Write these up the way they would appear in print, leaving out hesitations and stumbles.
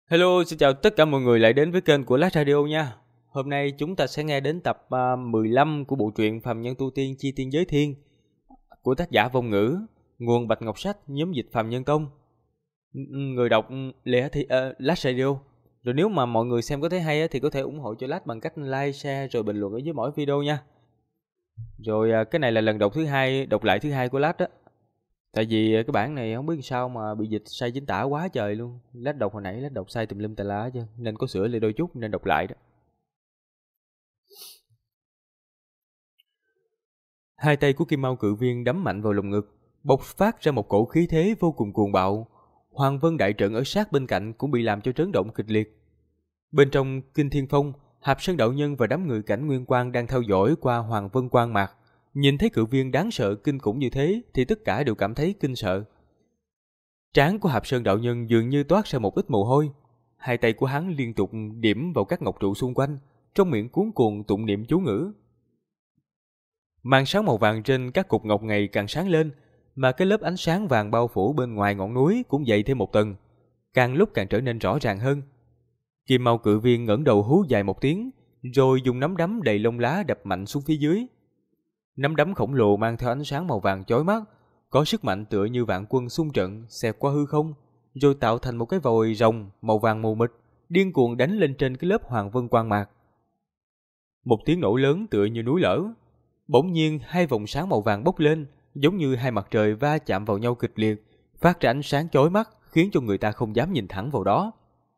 Hello, xin chào tất cả mọi người lại đến với kênh của Lát Radio nha. Hôm nay chúng ta sẽ nghe đến tập 15 của bộ truyện Phàm Nhân Tu Tiên Chi Tiên Giới Thiên của tác giả Vong Ngữ, nguồn Bạch Ngọc Sách, nhóm dịch Phàm Nhân Công. Người đọc Lát Radio. Rồi nếu mà mọi người xem có thấy hay thì có thể ủng hộ cho Lát bằng cách like, share rồi bình luận ở dưới mỗi video nha. Rồi cái này là lần đọc lại thứ hai của Lát đó. Tại vì cái bản này không biết sao mà bị dịch sai chính tả quá trời luôn. Lát đọc hồi nãy lát đọc sai tùm lum tà lá chứ, nên có sửa lại đôi chút nên đọc lại đó. Hai tay của Kim Mao Cự Viên đấm mạnh vào lồng ngực, bộc phát ra một cổ khí thế vô cùng cuồng bạo. Hoàng Vân đại trận ở sát bên cạnh cũng bị làm cho chấn động kịch liệt. Bên trong Kinh Thiên Phong, Hạp Sơn đạo nhân và đám người Cảnh Nguyên Quang đang theo dõi qua Hoàng Vân Quang mạc. Nhìn thấy cự viên đáng sợ kinh khủng như thế thì tất cả đều cảm thấy kinh sợ. Trán của Hạp Sơn đạo nhân dường như toát ra một ít mồ hôi. Hai tay của hắn liên tục điểm vào các ngọc trụ xung quanh, trong miệng cuống cuồng tụng niệm chú ngữ. Màn sáng màu vàng trên các cục ngọc ngày càng sáng lên, mà cái lớp ánh sáng vàng bao phủ bên ngoài ngọn núi cũng dày thêm một tầng, càng lúc càng trở nên rõ ràng hơn. Kim Mao Cự Viên ngẩng đầu hú dài một tiếng, rồi dùng nắm đấm đầy lông lá đập mạnh xuống phía dưới. Nắm đấm khổng lồ mang theo ánh sáng màu vàng chói mắt, có sức mạnh tựa như vạn quân xung trận xẹt qua hư không, rồi tạo thành một cái vòi rồng màu vàng mù mịt, điên cuồng đánh lên trên cái lớp Hoàng Vân Quang mạc. Một tiếng nổ lớn tựa như núi lở. Bỗng nhiên hai vòng sáng màu vàng bốc lên, giống như hai mặt trời va chạm vào nhau kịch liệt, phát ra ánh sáng chói mắt, khiến cho người ta không dám nhìn thẳng vào đó.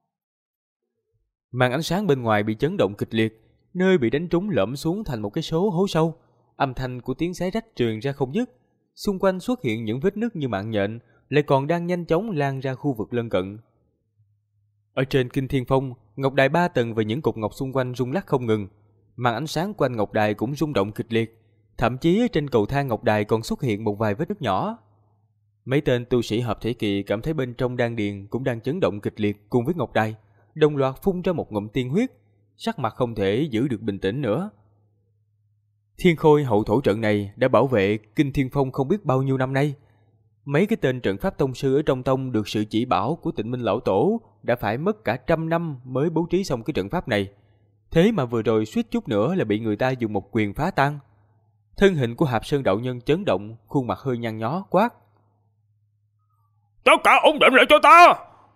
Màn ánh sáng bên ngoài bị chấn động kịch liệt, nơi bị đánh trúng lõm xuống thành một cái số hố sâu. Âm thanh của tiếng xé rách truyền ra không dứt, xung quanh xuất hiện những vết nứt như mạng nhện, lại còn đang nhanh chóng lan ra khu vực lân cận. Ở trên Kinh Thiên Phong, ngọc đài 3 tầng và những cục ngọc xung quanh rung lắc không ngừng, màn ánh sáng quanh ngọc đài cũng rung động kịch liệt, thậm chí trên cầu thang ngọc đài còn xuất hiện một vài vết nứt nhỏ. Mấy tên tu sĩ hợp thể kỳ cảm thấy bên trong đan điền cũng đang chấn động kịch liệt cùng với ngọc đài, đồng loạt phun ra một ngụm tiên huyết, sắc mặt không thể giữ được bình tĩnh nữa. Thiên Khôi hậu thổ trận này đã bảo vệ Kinh Thiên Phong không biết bao nhiêu năm nay. Mấy cái tên trận pháp tông sư ở trong tông được sự chỉ bảo của Tịnh Minh lão tổ đã phải mất cả 100 năm mới bố trí xong cái trận pháp này. Thế mà vừa rồi suýt chút nữa là bị người ta dùng một quyền phá tan. Thân hình của Hạp Sơn đạo nhân chấn động, khuôn mặt hơi nhăn nhó quát: Tất cả ổn định lại cho ta!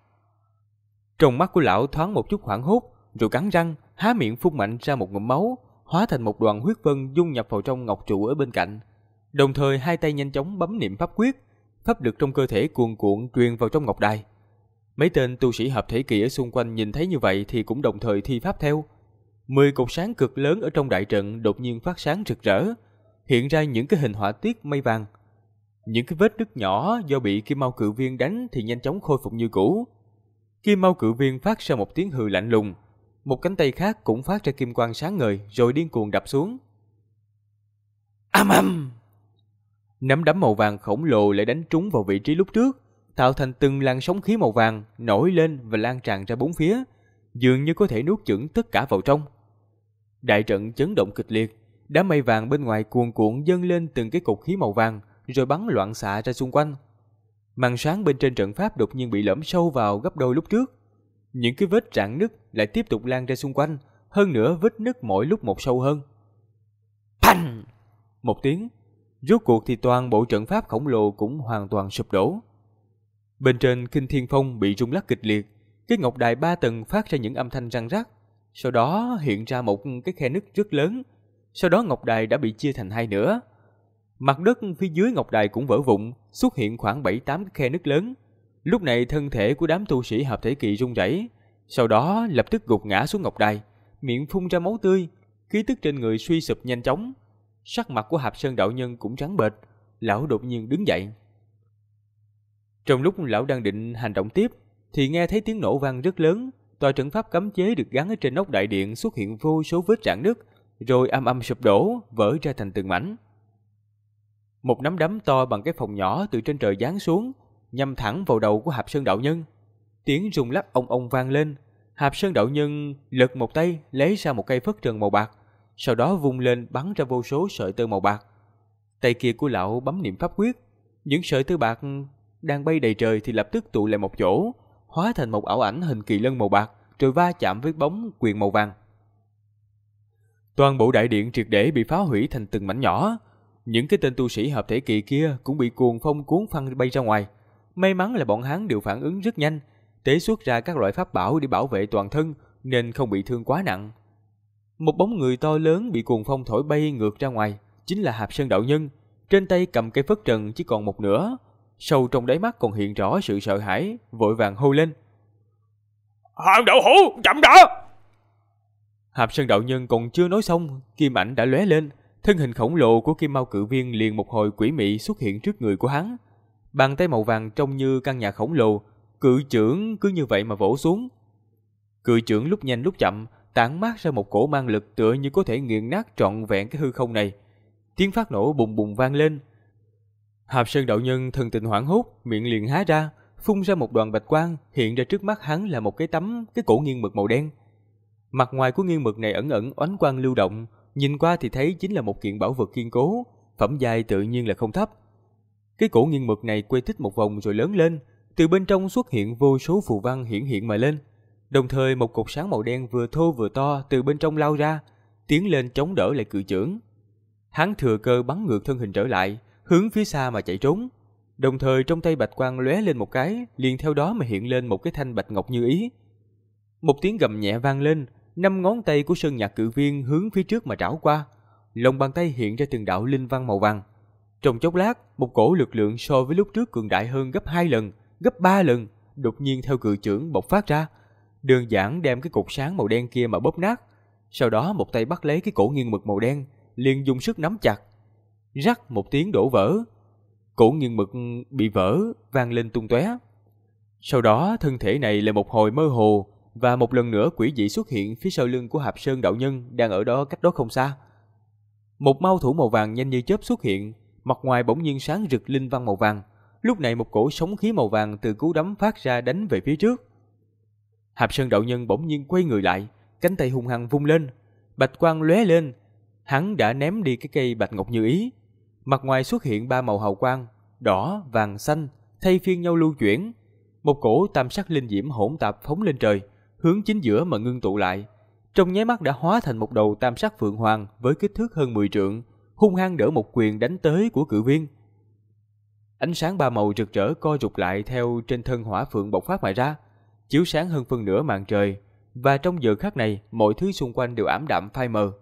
Trong mắt của lão thoáng một chút hoảng hốt, rồi cắn răng, há miệng phun mạnh ra một ngụm máu, hóa thành một đoàn huyết vân dung nhập vào trong ngọc trụ ở bên cạnh. Đồng thời hai tay nhanh chóng bấm niệm pháp quyết, pháp lực trong cơ thể cuồn cuộn truyền vào trong ngọc đài. Mấy tên tu sĩ hợp thể kỳ ở xung quanh nhìn thấy như vậy thì cũng đồng thời thi pháp theo. 10 cột sáng cực lớn ở trong đại trận đột nhiên phát sáng rực rỡ, hiện ra những cái hình họa tiết mây vàng. Những cái vết nứt nhỏ do bị Kim Mao Cự Viên đánh thì nhanh chóng khôi phục như cũ. Kim Mao Cự Viên phát ra một tiếng hừ lạnh lùng, một cánh tay khác cũng phát ra kim quang sáng ngời rồi điên cuồng đập xuống. Ầm ầm! Nắm đấm màu vàng khổng lồ lại đánh trúng vào vị trí lúc trước, tạo thành từng làn sóng khí màu vàng nổi lên và lan tràn ra bốn phía, dường như có thể nuốt chửng tất cả vào trong. Đại trận chấn động kịch liệt, đám mây vàng bên ngoài cuồn cuộn dâng lên từng cái cột khí màu vàng rồi bắn loạn xạ ra xung quanh. Màn sáng bên trên trận pháp đột nhiên bị lõm sâu vào gấp đôi lúc trước. Những cái vết rạn nứt lại tiếp tục lan ra xung quanh, hơn nữa vết nứt mỗi lúc một sâu hơn. Phanh! Một tiếng, rốt cuộc thì toàn bộ trận pháp khổng lồ cũng hoàn toàn sụp đổ. Bên trên Kinh Thiên Phong bị rung lắc kịch liệt, cái ngọc đài 3 tầng phát ra những âm thanh răng rắc, sau đó hiện ra một cái khe nứt rất lớn, sau đó ngọc đài đã bị chia thành hai nửa. Mặt đất phía dưới ngọc đài cũng vỡ vụn, xuất hiện khoảng 7-8 cái khe nứt lớn. Lúc này thân thể của đám tu sĩ hợp thể kỳ run rẩy, sau đó lập tức gục ngã xuống ngọc đài, miệng phun ra máu tươi, khí tức trên người suy sụp nhanh chóng. Sắc mặt của Hạp Sơn đạo nhân cũng trắng bệch, lão đột nhiên đứng dậy. Trong lúc lão đang định hành động tiếp, thì nghe thấy tiếng nổ vang rất lớn, tòa trận pháp cấm chế được gắn ở trên nóc đại điện xuất hiện vô số vết rạn nứt, rồi âm âm sụp đổ, vỡ ra thành từng mảnh. Một nắm đấm to bằng cái phòng nhỏ từ trên trời giáng xuống, nhằm thẳng vào đầu của Hạp Sơn đạo nhân. Tiếng rung lắc ong ong vang lên. Hạp Sơn đạo nhân lật một tay lấy ra một cây phất trần màu bạc, sau đó vung lên bắn ra vô số sợi tơ màu bạc. Tay kia của lão bấm niệm pháp quyết, những sợi tơ bạc đang bay đầy trời thì lập tức tụ lại một chỗ, hóa thành một ảo ảnh hình kỳ lân màu bạc, rồi va chạm với bóng quyền màu vàng. Toàn bộ đại điện triệt để bị phá hủy thành từng mảnh nhỏ. Những cái tên tu sĩ hợp thể kỳ kia cũng bị cuồng phong cuốn phăng bay ra ngoài. May mắn là bọn hắn đều phản ứng rất nhanh, tế xuất ra các loại pháp bảo để bảo vệ toàn thân, nên không bị thương quá nặng. Một bóng người to lớn bị cuồng phong thổi bay ngược ra ngoài, chính là Hạp Sơn đạo nhân, trên tay cầm cây phất trần chỉ còn một nửa, sâu trong đáy mắt còn hiện rõ sự sợ hãi, vội vàng hô lên: "Hàng đạo hữu, chậm đã!" Hạp Sơn đạo nhân còn chưa nói xong, kim ảnh đã lóe lên, thân hình khổng lồ của Kim Mao Cự Viên liền một hồi quỷ mị xuất hiện trước người của hắn. Bàn tay màu vàng trông như căn nhà khổng lồ, cự chưởng cứ như vậy mà vỗ xuống. Cự chưởng lúc nhanh lúc chậm, tản mát ra một cổ mang lực tựa như có thể nghiền nát trọn vẹn cái hư không này. Tiếng phát nổ bùng bùng vang lên. Hạp Sơn đạo nhân thần tình hoảng hốt, miệng liền há ra, phun ra một đoàn bạch quang, hiện ra trước mắt hắn là một cái cổ nghiêng mực màu đen. Mặt ngoài của nghiêng mực này ẩn ẩn oánh quang lưu động, nhìn qua thì thấy chính là một kiện bảo vật kiên cố, phẩm giai tự nhiên là không thấp. Cái cổ nghiêng mực này quay thích một vòng rồi lớn lên, từ bên trong xuất hiện vô số phù văn hiện mà lên. Đồng thời một cột sáng màu đen vừa thô vừa to từ bên trong lao ra, tiến lên chống đỡ lại cự chưởng. Hắn thừa cơ bắn ngược thân hình trở lại, hướng phía xa mà chạy trốn. Đồng thời trong tay bạch quang lóe lên một cái, liền theo đó mà hiện lên một cái thanh bạch ngọc như ý. Một tiếng gầm nhẹ vang lên, 5 ngón tay của Sơn Nhạc Cự Viên hướng phía trước mà trảo qua. Lòng bàn tay hiện ra từng đạo linh văn màu vàng. Trong chốc lát, một cổ lực lượng so với lúc trước cường đại hơn gấp 2 lần, gấp 3 lần, đột nhiên theo cự chưởng bộc phát ra, đơn giản đem cái cột sáng màu đen kia mà bóp nát. Sau đó một tay bắt lấy cái cổ nghiêng mực màu đen, liền dùng sức nắm chặt. Rắc một tiếng đổ vỡ. Cổ nghiêng mực bị vỡ, vang lên tung tóe. Sau đó thân thể này lại một hồi mơ hồ, và một lần nữa quỷ dị xuất hiện phía sau lưng của Hạp Sơn đạo nhân đang ở đó cách đó không xa. Một mao thủ màu vàng nhanh như chớp xuất hiện, mặt ngoài bỗng nhiên sáng rực linh văn màu vàng. Lúc này một cổ sóng khí màu vàng từ cú đấm phát ra đánh về phía trước. Hạp Sơn đạo nhân bỗng nhiên quay người lại, cánh tay hung hăng vung lên, bạch quang lóe lên, hắn đã ném đi cái cây bạch ngọc như ý. Mặt ngoài xuất hiện 3 màu hào quang, đỏ, vàng, xanh, thay phiên nhau lưu chuyển. Một cổ tam sắc linh diễm hỗn tạp phóng lên trời, hướng chính giữa mà ngưng tụ lại. Trong nháy mắt đã hóa thành một đầu tam sắc phượng hoàng với kích thước hơn 10 trượng, hung hăng đỡ một quyền đánh tới của Cự Viên. Ánh sáng 3 màu rực rỡ co rụt lại theo trên thân hỏa phượng bộc phát mà ra, chiếu sáng hơn phân nửa màn trời, và trong giờ khắc này mọi thứ xung quanh đều ảm đạm phai mờ.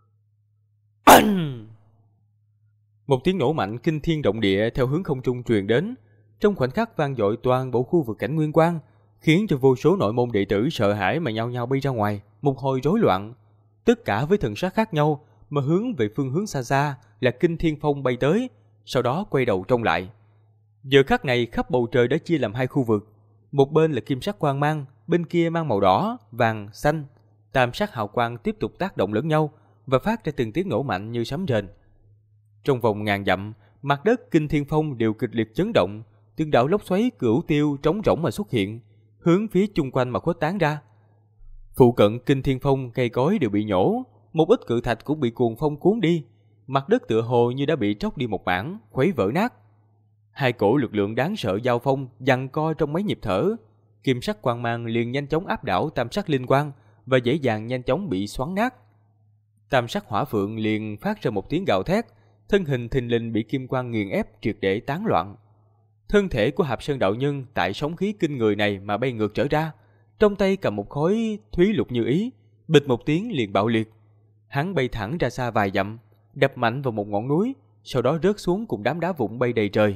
Một tiếng nổ mạnh kinh thiên động địa theo hướng không trung truyền đến, trong khoảnh khắc vang dội toàn bộ khu vực cảnh nguyên quang, khiến cho vô số nội môn đệ tử sợ hãi mà nhao nhao bay ra ngoài, một hồi rối loạn. Tất cả với thần sắc khác nhau mà hướng về phương hướng xa xa là Kinh Thiên Phong bay tới, sau đó quay đầu trông lại. Giờ khắc này khắp bầu trời đã chia làm 2 khu vực, một bên là kim sắc quang mang, bên kia mang màu đỏ, vàng, xanh. Tam sắc hào quang tiếp tục tác động lẫn nhau và phát ra từng tiếng nổ mạnh như sấm rền. Trong vòng ngàn dặm, mặt đất Kinh Thiên Phong đều kịch liệt chấn động, từng đạo lốc xoáy cửu tiêu trống rỗng mà xuất hiện, hướng phía chung quanh mà khuếch tán ra. Phụ cận Kinh Thiên Phong cây cối đều bị nhổ, một ít cự thạch cũng bị cuồng phong cuốn đi, mặt đất tựa hồ như đã bị tróc đi một mảng, khuấy vỡ nát. 2 cổ lực lượng đáng sợ giao phong giằng co trong mấy nhịp thở, kim sắc quang mang liền nhanh chóng áp đảo tam sắc linh quang và dễ dàng nhanh chóng bị xoắn nát. Tam sắc hỏa phượng liền phát ra một tiếng gào thét, thân hình thình lình bị kim quang nghiền ép triệt để tán loạn. Thân thể của Hạp Sơn đạo nhân tại sóng khí kinh người này mà bay ngược trở ra, trong tay cầm một khối thúy lục như ý, bịch một tiếng liền bạo liệt. Hắn bay thẳng ra xa vài dặm, đập mạnh vào một ngọn núi, sau đó rớt xuống cùng đám đá vụn bay đầy trời.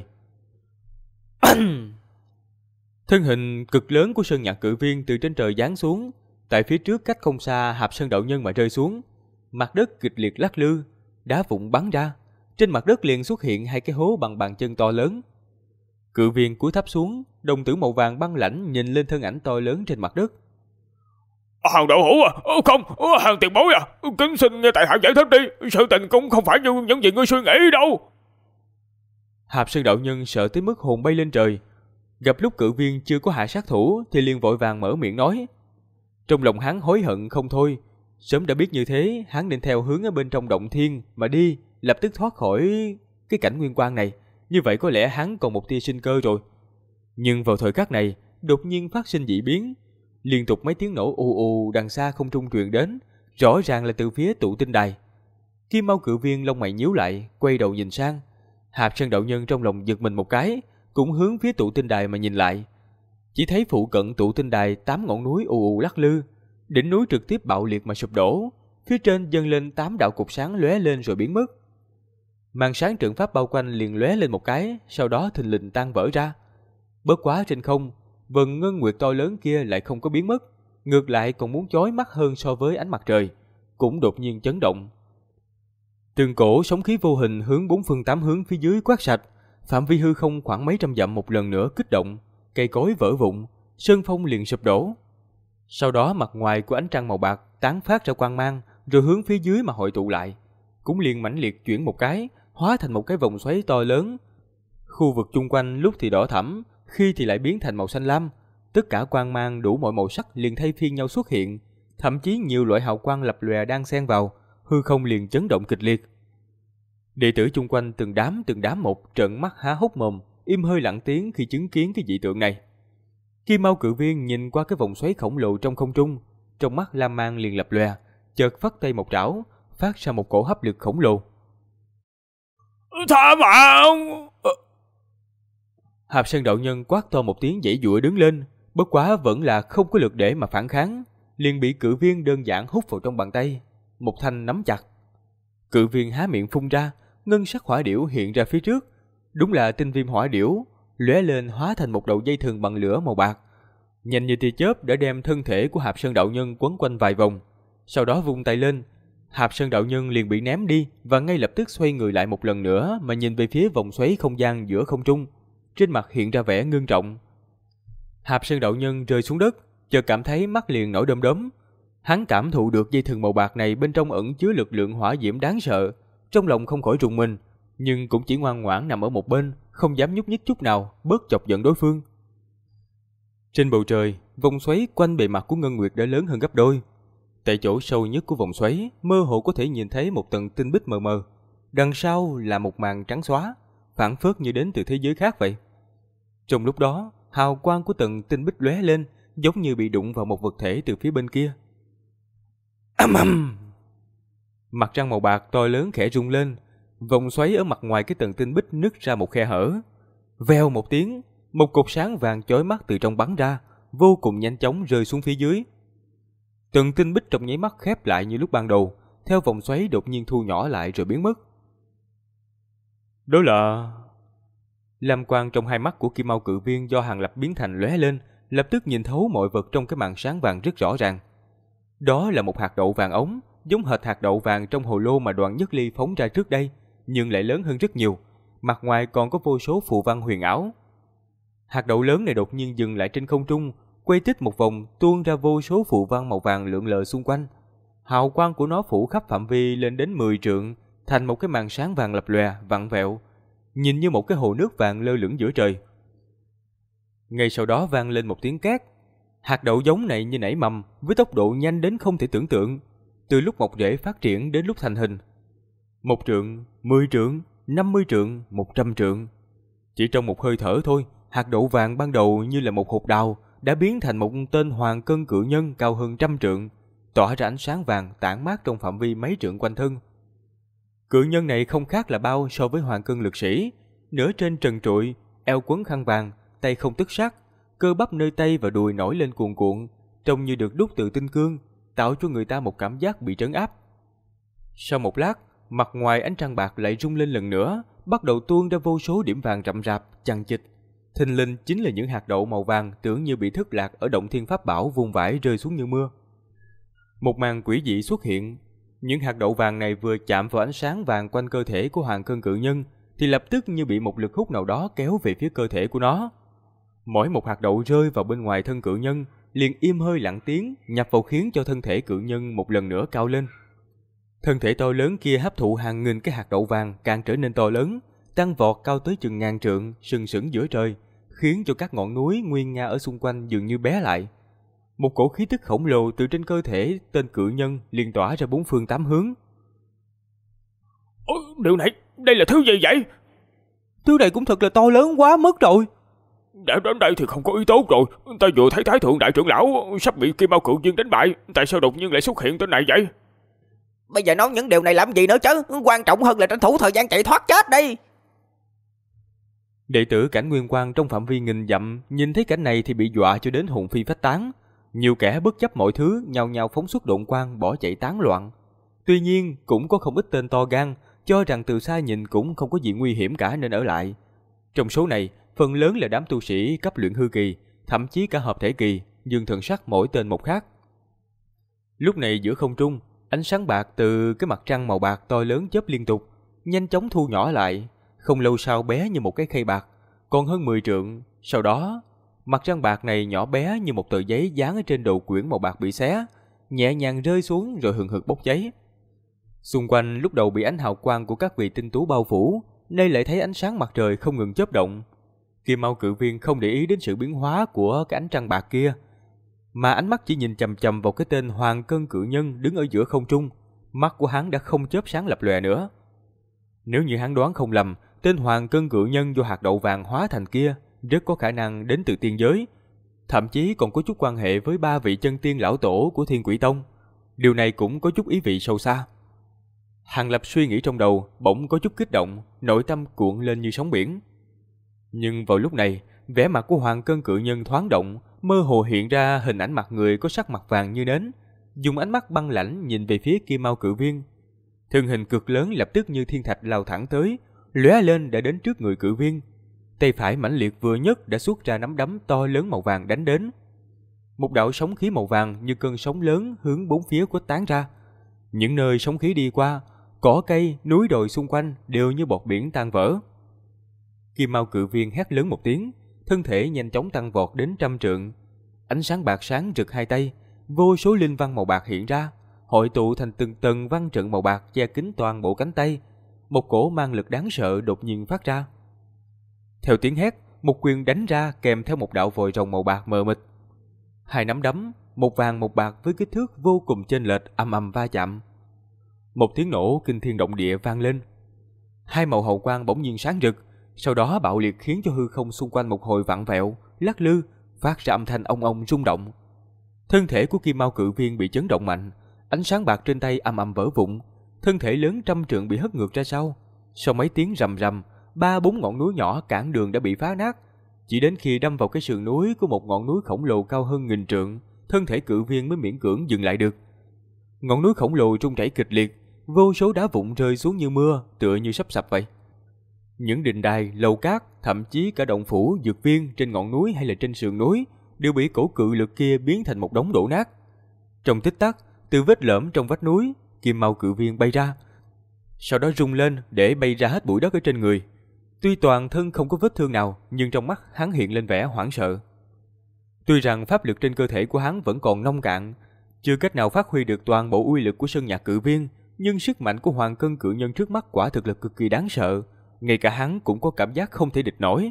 Thân hình cực lớn của Sơn Nhạc Cự Viên từ trên trời giáng xuống, tại phía trước cách không xa Hạp Sơn đạo nhân mà rơi xuống. Mặt đất kịch liệt lắc lư, đá vụn bắn ra, trên mặt đất liền xuất hiện 2 cái hố bằng bàn chân to lớn. Cự Viên cúi thấp xuống, đồng tử màu vàng băng lãnh nhìn lên thân ảnh to lớn trên mặt đất. Hàng đạo hữu à, không, hàng tiền bối à, kính xin nghe tại hạ giải thích đi, sự tình cũng không phải như những gì ngươi suy nghĩ đâu. Hạp Sơn đạo nhân sợ tới mức hồn bay lên trời, gặp lúc Cự Viên chưa có hạ sát thủ thì liền vội vàng mở miệng nói. Trong lòng hắn hối hận không thôi, sớm đã biết như thế, hắn nên theo hướng ở bên trong động thiên mà đi, lập tức thoát khỏi cái cảnh nguyên quang này, như vậy có lẽ hắn còn một tia sinh cơ rồi. Nhưng vào thời khắc này, đột nhiên phát sinh dị biến. Liên tục mấy tiếng nổ ù ù đằng xa không trung truyền đến, rõ ràng là từ phía tụ tinh đài. Kim Mao Cự Viên lông mày nhíu lại, quay đầu nhìn sang. Hạp Sơn đạo nhân trong lòng giật mình một cái, cũng hướng phía tụ tinh đài mà nhìn lại. Chỉ thấy phụ cận tụ tinh đài 8 ngọn núi ù ù lắc lư, đỉnh núi trực tiếp bạo liệt mà sụp đổ, phía trên dâng lên 8 đạo cột sáng lóe lên rồi biến mất. Màn sáng trận pháp bao quanh liền lóe lên một cái, sau đó thình lình tan vỡ ra. Bất quá trên không, vầng ngân nguyệt to lớn kia lại không có biến mất, ngược lại còn muốn chói mắt hơn so với ánh mặt trời, cũng đột nhiên chấn động. Từng cổ sóng khí vô hình hướng 4 phương 8 hướng phía dưới quét sạch, phạm vi hư không khoảng mấy trăm dặm một lần nữa kích động, cây cối vỡ vụn, sơn phong liền sụp đổ. Sau đó mặt ngoài của ánh trăng màu bạc tán phát ra quang mang, rồi hướng phía dưới mà hội tụ lại, cũng liền mãnh liệt chuyển một cái, hóa thành một cái vòng xoáy to lớn. Khu vực chung quanh lúc thì đỏ thẫm, khi thì lại biến thành màu xanh lam, tất cả quang mang đủ mọi màu sắc liền thay phiên nhau xuất hiện, thậm chí nhiều loại hào quang lập lòe đang xen vào, hư không liền chấn động kịch liệt. Đệ tử chung quanh từng đám một trợn mắt há hốc mồm, im hơi lặng tiếng khi chứng kiến cái dị tượng này. Kim Mao Cự Viên nhìn qua cái vòng xoáy khổng lồ trong không trung, trong mắt lam mang liền lập lòe, chợt phất tay một trảo, phát ra một cổ hấp lực khổng lồ. Thả mạng! Hạp Sơn đạo nhân quát to một tiếng giãy giụa đứng lên, bất quá vẫn là không có lực để mà phản kháng, liền bị Cự Viên đơn giản hút vào trong bàn tay, một thanh nắm chặt. Cự Viên há miệng phun ra, ngân sắc hỏa điểu hiện ra phía trước, đúng là tinh viêm hỏa điểu, lóe lên hóa thành một đầu dây thừng bằng lửa màu bạc, nhanh như tia chớp đã đem thân thể của Hạp Sơn đạo nhân quấn quanh vài vòng, sau đó vung tay lên, Hạp Sơn đạo nhân liền bị ném đi và ngay lập tức xoay người lại một lần nữa mà nhìn về phía vòng xoáy không gian giữa không trung, trên mặt hiện ra vẻ ngưng trọng. Hạp Sơn đạo nhân rơi xuống đất, chợt cảm thấy mắt liền nổi đom đóm. Hắn cảm thụ được dây thừng màu bạc này bên trong ẩn chứa lực lượng hỏa diễm đáng sợ, trong lòng không khỏi rùng mình, nhưng cũng chỉ ngoan ngoãn nằm ở một bên, không dám nhúc nhích chút nào, bớt chọc giận đối phương. Trên bầu trời, vòng xoáy quanh bề mặt của ngân nguyệt đã lớn hơn gấp đôi. Tại chỗ sâu nhất của vòng xoáy, mơ hồ có thể nhìn thấy một tầng tinh bích mờ mờ, đằng sau là một màn trắng xóa, phảng phất như đến từ thế giới khác vậy. Trong lúc đó, hào quang của tầng tinh bích lóe lên, giống như bị đụng vào một vật thể từ phía bên kia. Ầm ầm! Mặt trăng màu bạc to lớn khẽ rung lên, vòng xoáy ở mặt ngoài cái tầng tinh bích nứt ra một khe hở. Vèo một tiếng, một cột sáng vàng chói mắt từ trong bắn ra, vô cùng nhanh chóng rơi xuống phía dưới. Tầng tinh bích trong nháy mắt khép lại như lúc ban đầu, theo vòng xoáy đột nhiên thu nhỏ lại rồi biến mất. Đó là... Lam quang trong hai mắt của Kim Mao Cự Viên do Hàng Lập biến thành lóe lên, lập tức nhìn thấu mọi vật trong cái màn sáng vàng rất rõ ràng. Đó là một hạt đậu vàng ống, giống hệt hạt đậu vàng trong hồ lô mà Đoạn Nhất Ly phóng ra trước đây, nhưng lại lớn hơn rất nhiều, mặt ngoài còn có vô số phù văn huyền ảo. Hạt đậu lớn này đột nhiên dừng lại trên không trung, quay tít một vòng, tuôn ra vô số phù văn màu vàng lượn lờ xung quanh. Hào quang của nó phủ khắp phạm vi lên đến 10 trượng, thành một cái màn sáng vàng lập lòe, vặn vẹo, nhìn như một cái hồ nước vàng lơ lửng giữa trời. Ngay sau đó vang lên một tiếng két. Hạt đậu giống này như nảy mầm, với tốc độ nhanh đến không thể tưởng tượng, từ lúc mọc rễ phát triển đến lúc thành hình. 1 trượng, 10 trượng, 50 trượng, 100 trượng. Chỉ trong một hơi thở thôi, hạt đậu vàng ban đầu như là một hột đào đã biến thành một tên hoàng cân cự nhân cao hơn 100 trượng, tỏa ra ánh sáng vàng tản mát trong phạm vi mấy trượng quanh thân. Cự nhân này không khác là bao so với hoàng cân lực sĩ, nửa trên trần trụi, eo quấn khăn vàng, tay không tất sát, cơ bắp nơi tay và đùi nổi lên cuồn cuộn, trông như được đúc từ tinh cương, tạo cho người ta một cảm giác bị trấn áp. Sau một lát, mặt ngoài ánh trăng bạc lại rung lên lần nữa, bắt đầu tuôn ra vô số điểm vàng rậm rạp, chằng chịt. Thình lình chính là những hạt đậu màu vàng tưởng như bị thất lạc ở động thiên pháp bảo vung vãi rơi xuống như mưa. Một màn quỷ dị xuất hiện. Những hạt đậu vàng này vừa chạm vào ánh sáng vàng quanh cơ thể của hoàng cân cự nhân, thì lập tức như bị một lực hút nào đó kéo về phía cơ thể của nó. Mỗi một hạt đậu rơi vào bên ngoài thân cự nhân, liền im hơi lặng tiếng, nhập vào khiến cho thân thể cự nhân một lần nữa cao lên. Thân thể to lớn kia hấp thụ hàng nghìn cái hạt đậu vàng càng trở nên to lớn, tăng vọt cao tới chừng ngàn trượng, sừng sững giữa trời, khiến cho các ngọn núi nguy nga ở xung quanh dường như bé lại. Một cổ khí tức khổng lồ từ trên cơ thể tên cự nhân liền tỏa ra 4 phương 8 hướng. Điều này, đây là thứ gì vậy? Thứ này cũng thật là to lớn quá mất rồi. Đã đến đây thì không có ý tốt rồi. Ta vừa thấy Thái thượng đại trưởng lão sắp bị Kim Mao Cự Viên đánh bại, tại sao đột nhiên lại xuất hiện tên này vậy? Bây giờ nói những điều này làm gì nữa chứ? Quan trọng hơn là tranh thủ thời gian chạy thoát chết đi. Đệ tử Cảnh Nguyên Quang trong phạm vi nghìn dặm nhìn thấy cảnh này thì bị dọa cho đến hồn phi phách tán. Nhiều kẻ bất chấp mọi thứ nhao nhao phóng xuất độn quang bỏ chạy tán loạn. Tuy nhiên cũng có không ít tên to gan cho rằng từ xa nhìn cũng không có gì nguy hiểm cả nên ở lại. Trong số này, phần lớn là đám tu sĩ cấp luyện hư kỳ, thậm chí cả hợp thể kỳ, nhưng thần sắc mỗi tên một khác. Lúc này giữa không trung, ánh sáng bạc từ cái mặt trăng màu bạc to lớn chớp liên tục, nhanh chóng thu nhỏ lại, không lâu sau bé như một cái khay bạc, còn hơn 10 trượng. Sau đó, mặt trăng bạc này nhỏ bé như một tờ giấy dán ở trên đầu quyển màu bạc bị xé, nhẹ nhàng rơi xuống rồi hừng hực bốc cháy. Xung quanh lúc đầu bị ánh hào quang của các vị tinh tú bao phủ, nay lại thấy ánh sáng mặt trời không ngừng chớp động. Kim Mao Cự Viên không để ý đến sự biến hóa của cái ánh trăng bạc kia, mà ánh mắt chỉ nhìn chằm chằm vào cái tên Hoàng Cân Cự Nhân đứng ở giữa không trung. Mắt của hắn đã không chớp sáng lập lòe nữa. Nếu như hắn đoán không lầm, tên Hoàng Cân Cự Nhân do hạt đậu vàng hóa thành kia rất có khả năng đến từ tiên giới, thậm chí còn có chút quan hệ với 3 vị chân tiên lão tổ của Thiên Quỷ Tông. Điều này cũng có chút ý vị sâu xa. Hàng Lập suy nghĩ trong đầu, bỗng có chút kích động, nội tâm cuộn lên như sóng biển. Nhưng vào lúc này, vẻ mặt của Hoàng Cân Cự Nhân thoáng động, mơ hồ hiện ra hình ảnh mặt người có sắc mặt vàng như nến, dùng ánh mắt băng lãnh nhìn về phía Kim Mao Cự Viên. Thân hình cực lớn lập tức như thiên thạch lao thẳng tới, lóe lên đã đến trước người Cự Viên. Tay phải mãnh liệt vừa nhấc đã xuất ra nắm đấm to lớn màu vàng đánh đến. Một đạo sóng khí màu vàng như cơn sóng lớn hướng bốn phía khuếch tán ra. Những nơi sóng khí đi qua, cỏ cây, núi đồi xung quanh đều như bọt biển tan vỡ. Kim Mao Cự Viên hét lớn một tiếng, thân thể nhanh chóng tăng vọt đến 100 trượng. Ánh sáng bạc sáng rực hai tay, vô số linh văn màu bạc hiện ra, hội tụ thành từng tầng văn trận màu bạc che kín toàn bộ cánh tay. Một cổ mang lực đáng sợ đột nhiên phát ra. Theo tiếng hét, một quyền đánh ra kèm theo một đạo vòi rồng màu bạc mờ mịt. Hai nắm đấm, một vàng một bạc với kích thước vô cùng chênh lệch ầm ầm va chạm. Một tiếng nổ kinh thiên động địa vang lên. Hai màu hào quang bỗng nhiên sáng rực, sau đó bạo liệt khiến cho hư không xung quanh một hồi vặn vẹo, lắc lư, phát ra âm thanh ong ong rung động. Thân thể của Kim Mao Cự Viên bị chấn động mạnh, ánh sáng bạc trên tay ầm ầm vỡ vụn, thân thể lớn 100 trượng bị hất ngược ra sau. Sau mấy tiếng rầm rầm, 3-4 ngọn núi nhỏ cản đường đã bị phá nát. Chỉ đến khi đâm vào cái sườn núi của một ngọn núi khổng lồ cao hơn 1000 trượng, thân thể Cự Viên mới miễn cưỡng dừng lại được. Ngọn núi khổng lồ rung rẩy kịch liệt, vô số đá vụn rơi xuống như mưa, tựa như sắp sập vậy. Những đình đài, lầu cát, thậm chí cả động phủ, dược viên trên ngọn núi hay là trên sườn núi đều bị cổ cự lực kia biến thành một đống đổ nát. Trong tích tắc, từ vết lõm trong vách núi, Kim Mao Cự Viên bay ra, sau đó rung lên để bay ra hết bụi đất ở trên người. Tuy toàn thân không có vết thương nào, nhưng trong mắt hắn hiện lên vẻ hoảng sợ. Tuy rằng pháp lực trên cơ thể của hắn vẫn còn nông cạn, chưa cách nào phát huy được toàn bộ uy lực của Sơn Nhạc Cự Viên, nhưng sức mạnh của Hoàng Cân Cự Nhân trước mắt quả thực là cực kỳ đáng sợ, ngay cả hắn cũng có cảm giác không thể địch nổi.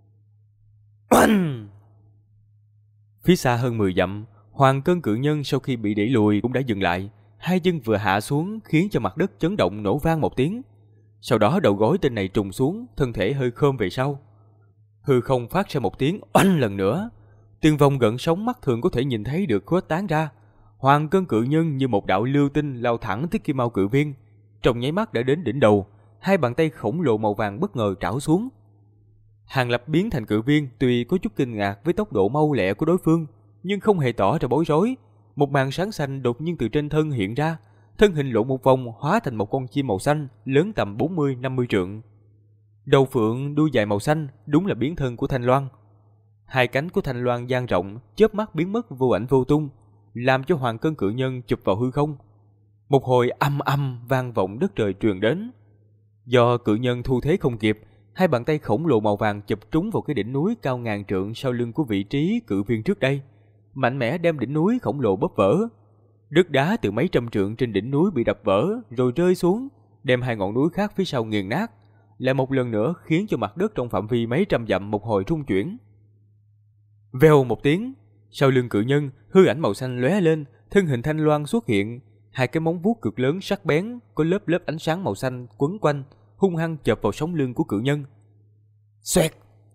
Phía xa hơn 10 dặm, Hoàng Cân Cự Nhân sau khi bị đẩy lùi cũng đã dừng lại, hai chân vừa hạ xuống khiến cho mặt đất chấn động nổ vang một tiếng. Sau đó đầu gối tên này trùng xuống, thân thể hơi khom về sau. Hư không phát ra một tiếng oanh lần nữa, từng vòng gợn sóng mắt thường có thể nhìn thấy được khuếch tán ra. Hoàng Cân Cự Nhân như một đạo lưu tinh lao thẳng tới Kim Mao Cự Viên, trong nháy mắt đã đến đỉnh đầu, hai bàn tay khổng lồ màu vàng bất ngờ trảo xuống. Hàng Lập biến thành Cự Viên tuy có chút kinh ngạc với tốc độ mau lẹ của đối phương, nhưng không hề tỏ ra bối rối. Một màn sáng xanh đột nhiên từ trên thân hiện ra, thân hình lộn một vòng hóa thành một con chim màu xanh lớn tầm 40-50 trượng. Đầu phượng, đuôi dài màu xanh, đúng là biến thân của Thanh Loan. Hai cánh của Thanh Loan dang rộng, chớp mắt biến mất vô ảnh vô tung, làm cho Hoàng Cân Cự Nhân chụp vào hư không. Một hồi âm âm vang vọng đất trời truyền đến. Do Cự Nhân thu thế không kịp, hai bàn tay khổng lồ màu vàng chụp trúng vào cái đỉnh núi cao ngàn trượng sau lưng của vị trí Cự Viên trước đây, mạnh mẽ đem đỉnh núi khổng lồ bóp vỡ. Đất đá từ mấy trăm trượng trên đỉnh núi bị đập vỡ rồi rơi xuống, đem hai ngọn núi khác phía sau nghiền nát, lại một lần nữa khiến cho mặt đất trong phạm vi mấy trăm dặm một hồi rung chuyển. Vèo một tiếng, sau lưng Cự Nhân, hư ảnh màu xanh lóe lên, thân hình Thanh Loan xuất hiện, hai cái móng vuốt cực lớn sắc bén, có lớp lớp ánh sáng màu xanh quấn quanh, hung hăng chộp vào sống lưng của Cự Nhân. Xoẹt!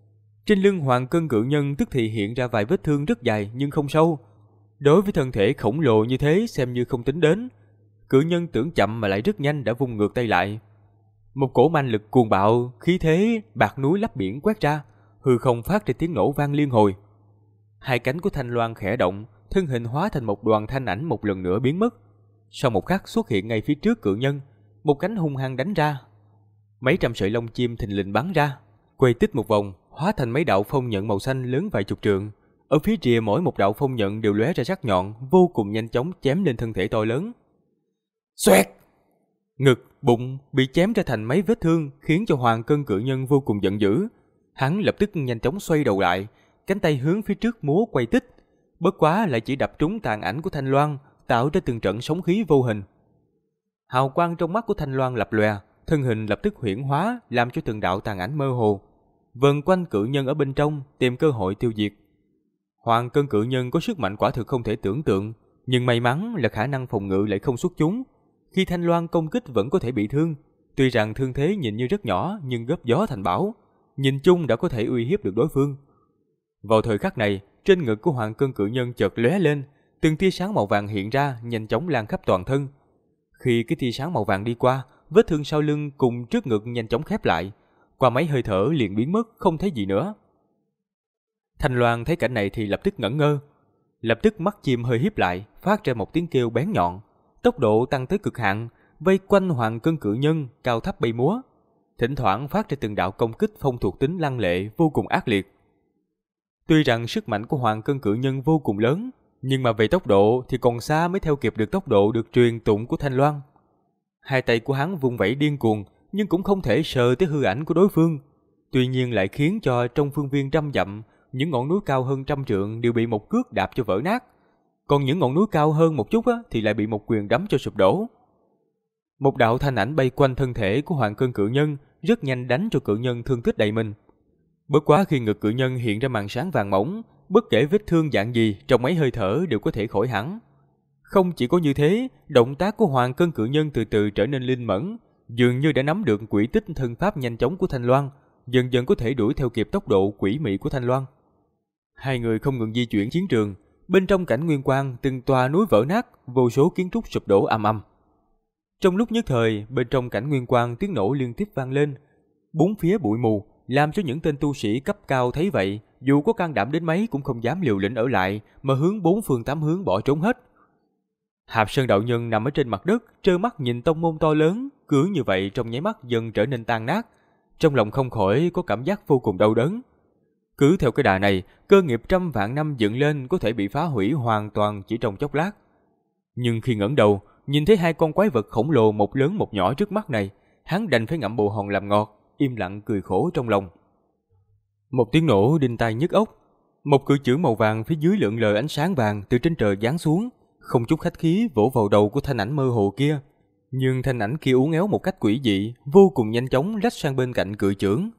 Trên lưng Hoàng Cân Cự Nhân tức thì hiện ra vài vết thương rất dài nhưng không sâu. Đối với thân thể khổng lồ như thế xem như không tính đến. Cự nhân tưởng chậm mà lại rất nhanh đã vung ngược tay lại. Một cổ manh lực cuồng bạo, khí thế bạc núi lấp biển quét ra, hư không phát ra tiếng nổ vang liên hồi. Hai cánh của Thanh Loan khẽ động, thân hình hóa thành một đoàn thanh ảnh một lần nữa biến mất. Sau một khắc xuất hiện ngay phía trước cự nhân, một cánh hung hăng đánh ra. Mấy trăm sợi lông chim thình lình bắn ra, quay tít một vòng, hóa thành mấy đạo phong nhận màu xanh lớn vài chục trượng. Ở phía rìa mỗi một đạo phong nhận đều lóe ra sắc nhọn, vô cùng nhanh chóng chém lên thân thể to lớn. Xoẹt! Ngực, bụng bị chém ra thành mấy vết thương, khiến cho Hoàng Cân Cự Nhân vô cùng giận dữ. Hắn lập tức nhanh chóng xoay đầu lại, cánh tay hướng phía trước múa quay tích. Bất quá lại chỉ đập trúng tàn ảnh của Thanh Loan, tạo ra từng trận sóng khí vô hình. Hào quang trong mắt của Thanh Loan lập lòe, thân hình lập tức huyễn hóa, làm cho từng đạo tàn ảnh mơ hồ vần quanh cự nhân ở bên trong, tìm cơ hội tiêu diệt. Hoàng Cân Cự Nhân có sức mạnh quả thực không thể tưởng tượng, nhưng may mắn là khả năng phòng ngự lại không xuất chúng. Khi Thanh Loan công kích vẫn có thể bị thương, tuy rằng thương thế nhìn như rất nhỏ nhưng góp gió thành bão, nhìn chung đã có thể uy hiếp được đối phương. Vào thời khắc này, trên ngực của Hoàng Cân Cự Nhân chợt lóe lên, từng tia sáng màu vàng hiện ra, nhanh chóng lan khắp toàn thân. Khi cái tia sáng màu vàng đi qua, vết thương sau lưng cùng trước ngực nhanh chóng khép lại, qua mấy hơi thở liền biến mất, không thấy gì nữa. Thanh Loan thấy cảnh này thì lập tức ngẩn ngơ, lập tức mắt chim hơi híp lại, phát ra một tiếng kêu bén nhọn, tốc độ tăng tới cực hạn, vây quanh Hoàng Cân Cự Nhân cao thấp bay múa, thỉnh thoảng phát ra từng đạo công kích phong thuộc tính lăng lệ vô cùng ác liệt. Tuy rằng sức mạnh của Hoàng Cân Cự Nhân vô cùng lớn, nhưng mà về tốc độ thì còn xa mới theo kịp được tốc độ được truyền tụng của Thanh Loan. Hai tay của hắn vung vẩy điên cuồng, nhưng cũng không thể sờ tới hư ảnh của đối phương. Tuy nhiên lại khiến cho trong phương viên trăm dặm, những ngọn núi cao hơn 100 trượng đều bị một cước đạp cho vỡ nát. Còn những ngọn núi cao hơn một chút thì lại bị một quyền đấm cho sụp đổ. Một đạo thanh ảnh bay quanh thân thể của Hoàng Cân Cự Nhân, rất nhanh đánh cho cự nhân thương tích đầy mình. Bất quá khi ngực cự nhân hiện ra màn sáng vàng mỏng, bất kể vết thương dạng gì trong mấy hơi thở đều có thể khỏi hẳn. Không chỉ có như thế, động tác của Hoàng Cân Cự Nhân từ từ trở nên linh mẫn, dường như đã nắm được quỹ tích thân pháp nhanh chóng của Thanh Loan, dần dần có thể đuổi theo kịp tốc độ quỷ mị của Thanh Loan. Hai người không ngừng di chuyển chiến trường, bên trong cảnh nguyên quang từng tòa núi vỡ nát, vô số kiến trúc sụp đổ ầm ầm. Trong lúc nhất thời, bên trong cảnh nguyên quang tiếng nổ liên tiếp vang lên, bốn phía bụi mù, làm cho những tên tu sĩ cấp cao thấy vậy, dù có can đảm đến mấy cũng không dám liều lĩnh ở lại, mà hướng bốn phương tám hướng bỏ trốn hết. Hạp Sơn đạo nhân nằm ở trên mặt đất, trơ mắt nhìn tông môn to lớn, cứ như vậy trong nháy mắt dần trở nên tan nát, trong lòng không khỏi có cảm giác vô cùng đau đớn. Cứ theo cái đà này, cơ nghiệp trăm vạn năm dựng lên có thể bị phá hủy hoàn toàn chỉ trong chốc lát. Nhưng khi ngẩng đầu, nhìn thấy hai con quái vật khổng lồ một lớn một nhỏ trước mắt này, hắn đành phải ngậm bồ hòn làm ngọt, im lặng cười khổ trong lòng. Một tiếng nổ đinh tai nhức óc, một cự chưởng màu vàng phía dưới lượn lờ ánh sáng vàng từ trên trời giáng xuống, không chút khách khí vỗ vào đầu của thanh ảnh mơ hồ kia. Nhưng thanh ảnh kia uốn éo một cách quỷ dị, vô cùng nhanh chóng lách sang bên cạnh cự chưởng.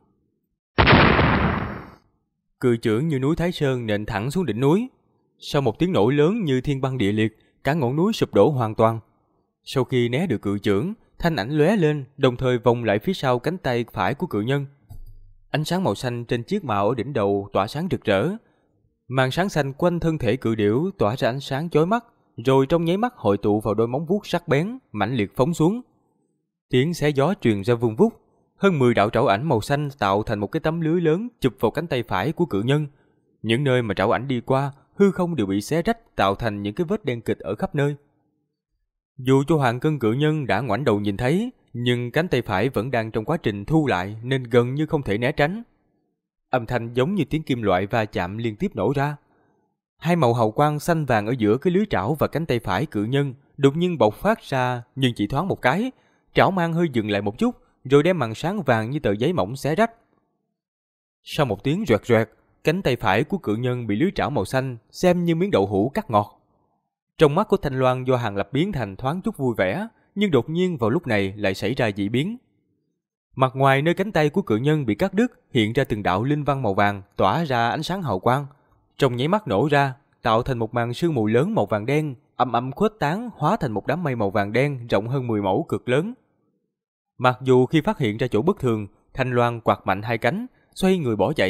Cự chưởng như núi Thái Sơn nện thẳng xuống đỉnh núi. Sau một tiếng nổ lớn như thiên băng địa liệt, cả ngọn núi sụp đổ hoàn toàn. Sau khi né được cự chưởng, thanh ảnh lóe lên, đồng thời vòng lại phía sau cánh tay phải của cự nhân. Ánh sáng màu xanh trên chiếc mạo ở đỉnh đầu tỏa sáng rực rỡ. Màn sáng xanh quanh thân thể cự điểu tỏa ra ánh sáng chói mắt, rồi trong nháy mắt hội tụ vào đôi móng vuốt sắc bén, mãnh liệt phóng xuống. Tiếng xé gió truyền ra vun vút, hơn 10 đạo trảo ảnh màu xanh tạo thành một cái tấm lưới lớn chụp vào cánh tay phải của cự nhân. Những nơi mà trảo ảnh đi qua, hư không đều bị xé rách, tạo thành những cái vết đen kịt ở khắp nơi. Dù cho Hoàng Cân Cự Nhân đã ngoảnh đầu nhìn thấy, nhưng cánh tay phải vẫn đang trong quá trình thu lại nên gần như không thể né tránh. Âm thanh giống như tiếng kim loại va chạm liên tiếp nổ ra. Hai màu hào quang xanh vàng ở giữa cái lưới trảo và cánh tay phải cự nhân đột nhiên bộc phát ra, nhưng chỉ thoáng một cái, trảo mang hơi dừng lại một chút, rồi đem màn sáng vàng như tờ giấy mỏng xé rách. Sau một tiếng rẹt rẹt, cánh tay phải của cự nhân bị lưới trảo màu xanh xem như miếng đậu hũ cắt ngọt. Trong mắt của Thanh Loan do Hàng Lập biến thành thoáng chút vui vẻ, nhưng đột nhiên vào lúc này lại xảy ra dị biến. Mặt ngoài nơi cánh tay của cự nhân bị cắt đứt hiện ra từng đạo linh văn màu vàng tỏa ra ánh sáng hào quang, trong nháy mắt nổ ra, tạo thành một màn sương mù lớn màu vàng đen, ầm ầm khuếch tán hóa thành một đám mây màu vàng đen rộng hơn 10 mẫu cực lớn. Mặc dù khi phát hiện ra chỗ bất thường, Thanh Loan quạt mạnh hai cánh, xoay người bỏ chạy,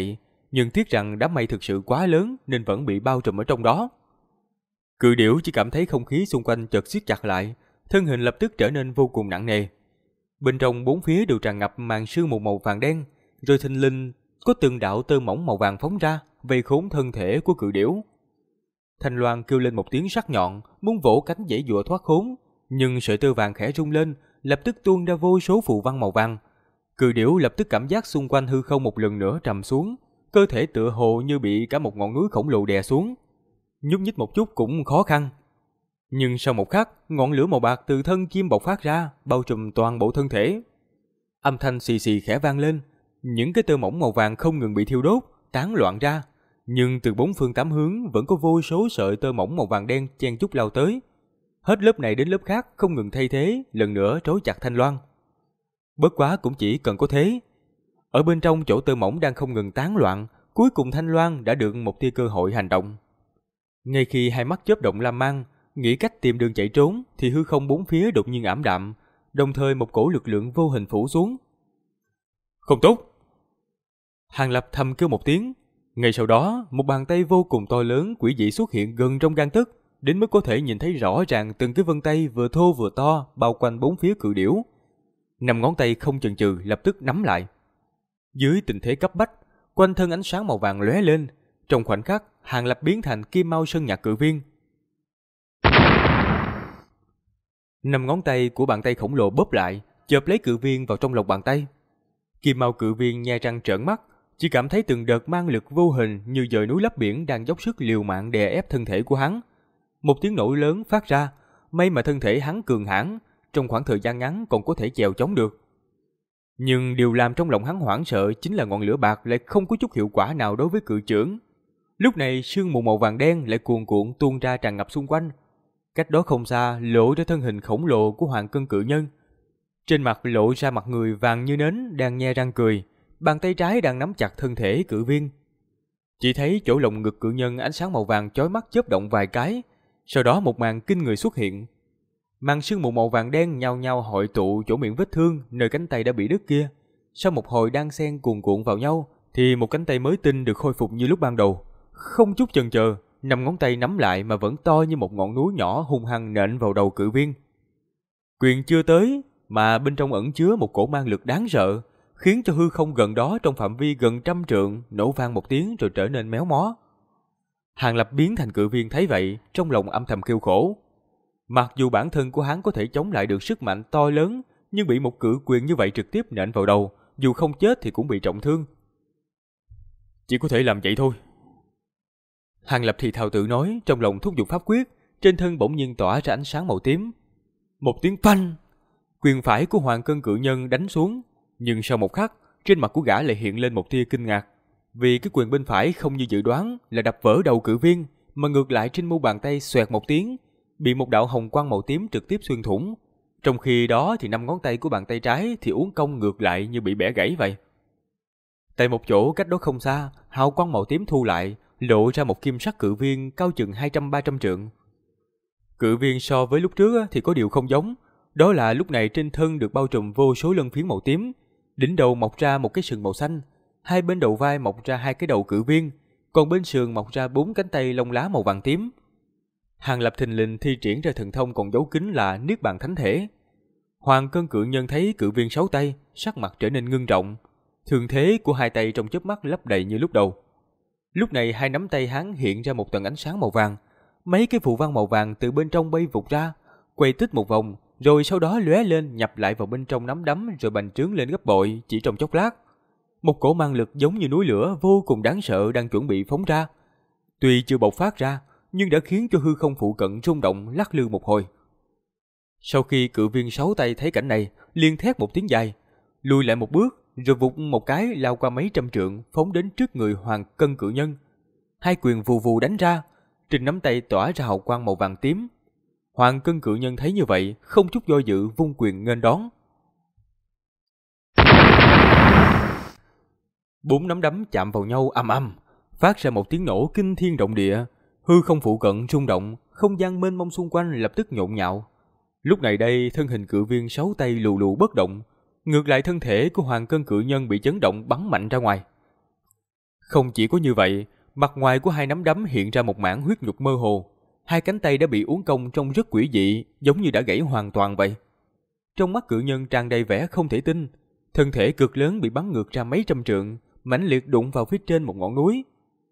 nhưng tiếc rằng đám mây thực sự quá lớn nên vẫn bị bao trùm ở trong đó. Cự điểu chỉ cảm thấy không khí xung quanh chợt siết chặt lại, thân hình lập tức trở nên vô cùng nặng nề. Bên trong bốn phía đều tràn ngập màn sương mù màu vàng đen, rồi thình lình có từng đạo tơ mỏng màu vàng phóng ra, vây khốn thân thể của cự điểu. Thanh Loan kêu lên một tiếng sắc nhọn, muốn vỗ cánh giãy giụa thoát khốn, nhưng sợi tơ vàng khẽ rung lên, lập tức tuôn ra vô số phù văn màu vàng. Cự điểu lập tức cảm giác xung quanh hư không một lần nữa trầm xuống, cơ thể tựa hồ như bị cả một ngọn núi khổng lồ đè xuống. Nhúc nhích một chút cũng khó khăn. Nhưng sau một khắc, ngọn lửa màu bạc từ thân chim bộc phát ra, bao trùm toàn bộ thân thể. Âm thanh xì xì khẽ vang lên, những cái tơ mỏng màu vàng không ngừng bị thiêu đốt, tán loạn ra. Nhưng từ bốn phương tám hướng vẫn có vô số sợi tơ mỏng màu vàng đen chen chúc lao tới. Hết lớp này đến lớp khác không ngừng thay thế, lần nữa trói chặt Thanh Loan. Bất quá cũng chỉ cần có thế. Ở bên trong chỗ tơ mỏng đang không ngừng tán loạn, cuối cùng Thanh Loan đã được một tia cơ hội hành động. Ngay khi hai mắt chớp động lam mang, nghĩ cách tìm đường chạy trốn, thì hư không bốn phía đột nhiên ảm đạm, đồng thời một cổ lực lượng vô hình phủ xuống. Không tốt! Hàng Lập thầm kêu một tiếng. Ngay sau đó, một bàn tay vô cùng to lớn quỷ dị xuất hiện gần trong gang tấc, đến mức có thể nhìn thấy rõ ràng từng cái vân tay vừa thô vừa to bao quanh bốn phía cự điểu. 5 ngón tay không chần chừ lập tức nắm lại. Dưới tình thế cấp bách, quanh thân ánh sáng màu vàng lóe lên, trong khoảnh khắc, Hàng Lập biến thành Kim Mao Sơn Nhạc Cự Viên. 5 ngón tay của bàn tay khổng lồ bóp lại, chộp lấy cự viên vào trong lòng bàn tay. Kim Mao Cự Viên nhe răng trợn mắt, chỉ cảm thấy từng đợt mang lực vô hình như dời núi lấp biển đang dốc sức liều mạng đè ép thân thể của hắn. Một tiếng nổ lớn phát ra, may mà thân thể hắn cường hãn, trong khoảng thời gian ngắn còn có thể chèo chống được. Nhưng điều làm trong lòng hắn hoảng sợ chính là ngọn lửa bạc lại không có chút hiệu quả nào đối với cự chưởng. Lúc này sương mù màu vàng đen lại cuồn cuộn tuôn ra tràn ngập xung quanh. Cách đó không xa lộ ra thân hình khổng lồ của Hoàng Cân Cự Nhân. Trên mặt lộ ra mặt người vàng như nến đang nhe răng cười, bàn tay trái đang nắm chặt thân thể cự viên. Chỉ thấy chỗ lồng ngực cự nhân ánh sáng màu vàng chói mắt chớp động vài cái, sau đó một màn kinh người xuất hiện. Màn sương mù màu vàng đen nhao nhao hội tụ chỗ miệng vết thương nơi cánh tay đã bị đứt kia. Sau một hồi đan xen cuồn cuộn vào nhau, thì một cánh tay mới tinh được khôi phục như lúc ban đầu. Không chút chần chờ, 5 ngón tay nắm lại mà vẫn to như một ngọn núi nhỏ hung hăng nện vào đầu cự viên. Quyền chưa tới, mà bên trong ẩn chứa một cổ mang lực đáng sợ, khiến cho hư không gần đó trong phạm vi gần 100 trượng nổ vang một tiếng rồi trở nên méo mó. Hàng Lập biến thành cự viên thấy vậy, trong lòng âm thầm kêu khổ. Mặc dù bản thân của hắn có thể chống lại được sức mạnh to lớn, nhưng bị một cự quyền như vậy trực tiếp nện vào đầu, dù không chết thì cũng bị trọng thương. Chỉ có thể làm vậy thôi. Hàng Lập thì thào tự nói, trong lòng thúc giục pháp quyết, trên thân bỗng nhiên tỏa ra ánh sáng màu tím. Một tiếng phanh, quyền phải của Hoàng Cân Cự Nhân đánh xuống, nhưng sau một khắc, trên mặt của gã lại hiện lên một tia kinh ngạc, vì cái quyền bên phải không như dự đoán là đập vỡ đầu cự viên, mà ngược lại trên mu bàn tay xoẹt một tiếng, bị một đạo hồng quang màu tím trực tiếp xuyên thủng. Trong khi đó thì 5 ngón tay của bàn tay trái thì uốn cong ngược lại như bị bẻ gãy vậy. Tại một chỗ cách đó không xa, hào quang màu tím thu lại, lộ ra một kim sắc cự viên cao chừng 200-300 trượng. Cự viên so với lúc trước thì có điều không giống, đó là lúc này trên thân được bao trùm vô số lân phiến màu tím, đỉnh đầu mọc ra một cái sừng màu xanh, hai bên đầu vai mọc ra 2 cái đầu cự viên, còn bên sườn mọc ra 4 cánh tay lông lá màu vàng tím. Hàng Lập thình lình thi triển ra thần thông còn giấu kín là Niết Bàn Thánh Thể. Hoàng Cân Cự Nhân thấy cự viên 6 tay, sắc mặt trở nên ngưng trọng, thường thế của 2 tay trong chớp mắt lấp đầy như lúc đầu. Lúc này 2 nắm tay hắn hiện ra một tầng ánh sáng màu vàng, mấy cái phù văn màu vàng từ bên trong bay vụt ra, quay tích một vòng, rồi sau đó lóe lên nhập lại vào bên trong nắm đấm rồi bành trướng lên gấp bội chỉ trong chốc lát. Một cổ mang lực giống như núi lửa vô cùng đáng sợ đang chuẩn bị phóng ra. Tuy chưa bộc phát ra, nhưng đã khiến cho hư không phụ cận rung động lắc lư một hồi. Sau khi cự viên 6 tay thấy cảnh này, liền thét một tiếng dài, lùi lại một bước, rồi vụt một cái lao qua mấy trăm trượng, phóng đến trước người Hoàng Cân Cự Nhân. 2 quyền vù vù đánh ra, trên nắm tay tỏa ra hào quang màu vàng tím. Hoàng Cân Cự Nhân thấy như vậy, không chút do dự vung quyền nghênh đón. 4 nắm đấm chạm vào nhau ầm ầm, phát ra một tiếng nổ kinh thiên động địa. Hư không phụ cận rung động, không gian mênh mông xung quanh lập tức nhộn nhạo. Lúc này đây, thân hình cự viên 6 tay lù lù bất động, ngược lại thân thể của Hoàng Cân Cự Nhân bị chấn động bắn mạnh ra ngoài. Không chỉ có như vậy, mặt ngoài của hai nắm đấm hiện ra một mảng huyết nhục mơ hồ. Hai cánh tay đã bị uốn cong trông rất quỷ dị, giống như đã gãy hoàn toàn vậy. Trong mắt cự nhân tràn đầy vẻ không thể tin. Thân thể cực lớn bị bắn ngược ra mấy trăm trượng, mãnh liệt đụng vào phía trên một ngọn núi.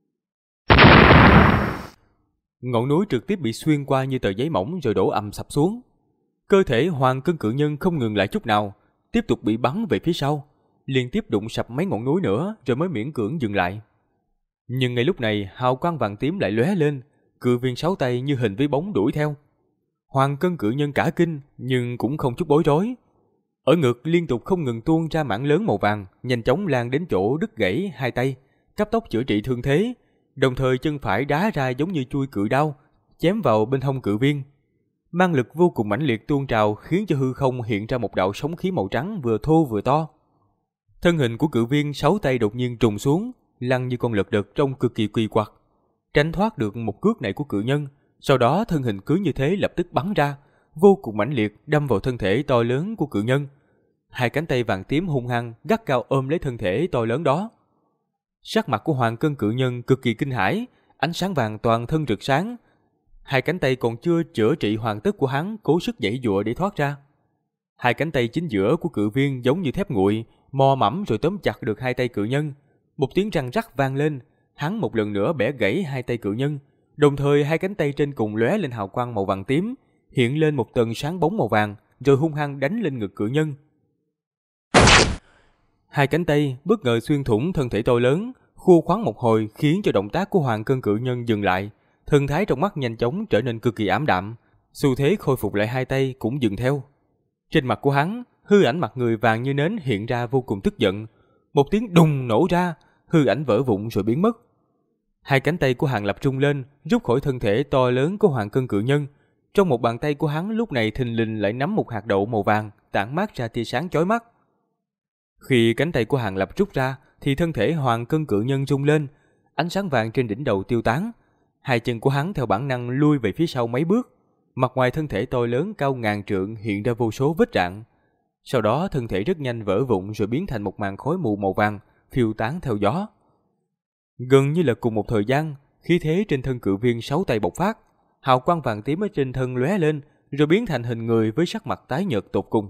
Ngọn núi trực tiếp bị xuyên qua như tờ giấy mỏng rồi đổ ầm sập xuống. Cơ thể Hoàng Cân cự nhân không ngừng lại chút nào, tiếp tục bị bắn về phía sau, liên tiếp đụng sập mấy ngọn núi nữa rồi mới miễn cưỡng dừng lại. Nhưng ngay lúc này hào quang vàng tím lại lóe lên, cự viên 6 tay như hình với bóng đuổi theo. Hoàng Cân cự nhân cả kinh nhưng cũng không chút bối rối. Ở ngực liên tục không ngừng tuôn ra mảng lớn màu vàng, nhanh chóng lan đến chỗ đứt gãy hai tay, cấp tốc chữa trị thương thế, đồng thời chân phải đá ra giống như chui cự đao, chém vào bên hông cự viên. Mang lực vô cùng mãnh liệt tuôn trào khiến cho hư không hiện ra một đạo sóng khí màu trắng vừa thô vừa to. Thân hình của cự viên 6 tay đột nhiên trùng xuống, lăn như con lật đật trông cực kỳ kỳ quặc. Tránh thoát được một cước này của cự nhân, sau đó thân hình cứ như thế lập tức bắn ra, vô cùng mãnh liệt đâm vào thân thể to lớn của cự nhân. Hai cánh tay vàng tím hung hăng gắt gao ôm lấy thân thể to lớn đó. Sắc mặt của Hoàng Cân cự nhân cực kỳ kinh hãi, ánh sáng vàng toàn thân rực sáng. Hai cánh tay còn chưa chữa trị hoàn tất của hắn cố sức giãy giụa để thoát ra. Hai cánh tay chính giữa của cự viên giống như thép nguội, mò mẫm rồi tóm chặt được hai tay cự nhân. Một tiếng răng rắc vang lên, hắn một lần nữa bẻ gãy hai tay cự nhân, đồng thời hai cánh tay trên cùng lóe lên hào quang màu vàng tím, hiện lên một tầng sáng bóng màu vàng, rồi hung hăng đánh lên ngực cự nhân. Hai cánh tay bất ngờ xuyên thủng thân thể to lớn, khua khoắn một hồi khiến cho động tác của Hoàng Cân cự nhân dừng lại, thần thái trong mắt nhanh chóng trở nên cực kỳ ảm đạm, xu thế khôi phục lại hai tay cũng dừng theo. Trên mặt của hắn, hư ảnh mặt người vàng như nến hiện ra vô cùng tức giận, một tiếng đùng nổ ra, hư ảnh vỡ vụn rồi biến mất. Hai cánh tay của Hàng Lập rung lên, rút khỏi thân thể to lớn của Hoàng Cân cự nhân. Trong một bàn tay của hắn lúc này thình lình lại nắm một hạt đậu màu vàng, tản mát ra tia sáng chói mắt. Khi cánh tay của Hàng Lập rút ra, thì thân thể Hoàng Cân cự nhân rung lên, ánh sáng vàng trên đỉnh đầu tiêu tán. Hai chân của hắn theo bản năng lui về phía sau mấy bước, mặt ngoài thân thể to lớn cao ngàn trượng hiện ra vô số vết rạn. Sau đó thân thể rất nhanh vỡ vụn rồi biến thành một màn khói mù màu vàng, phiêu tán theo gió. Gần như là cùng một thời gian, khí thế trên thân cự viên 6 tay bộc phát, hào quang vàng tím ở trên thân lóe lên, rồi biến thành hình người với sắc mặt tái nhợt tột cùng.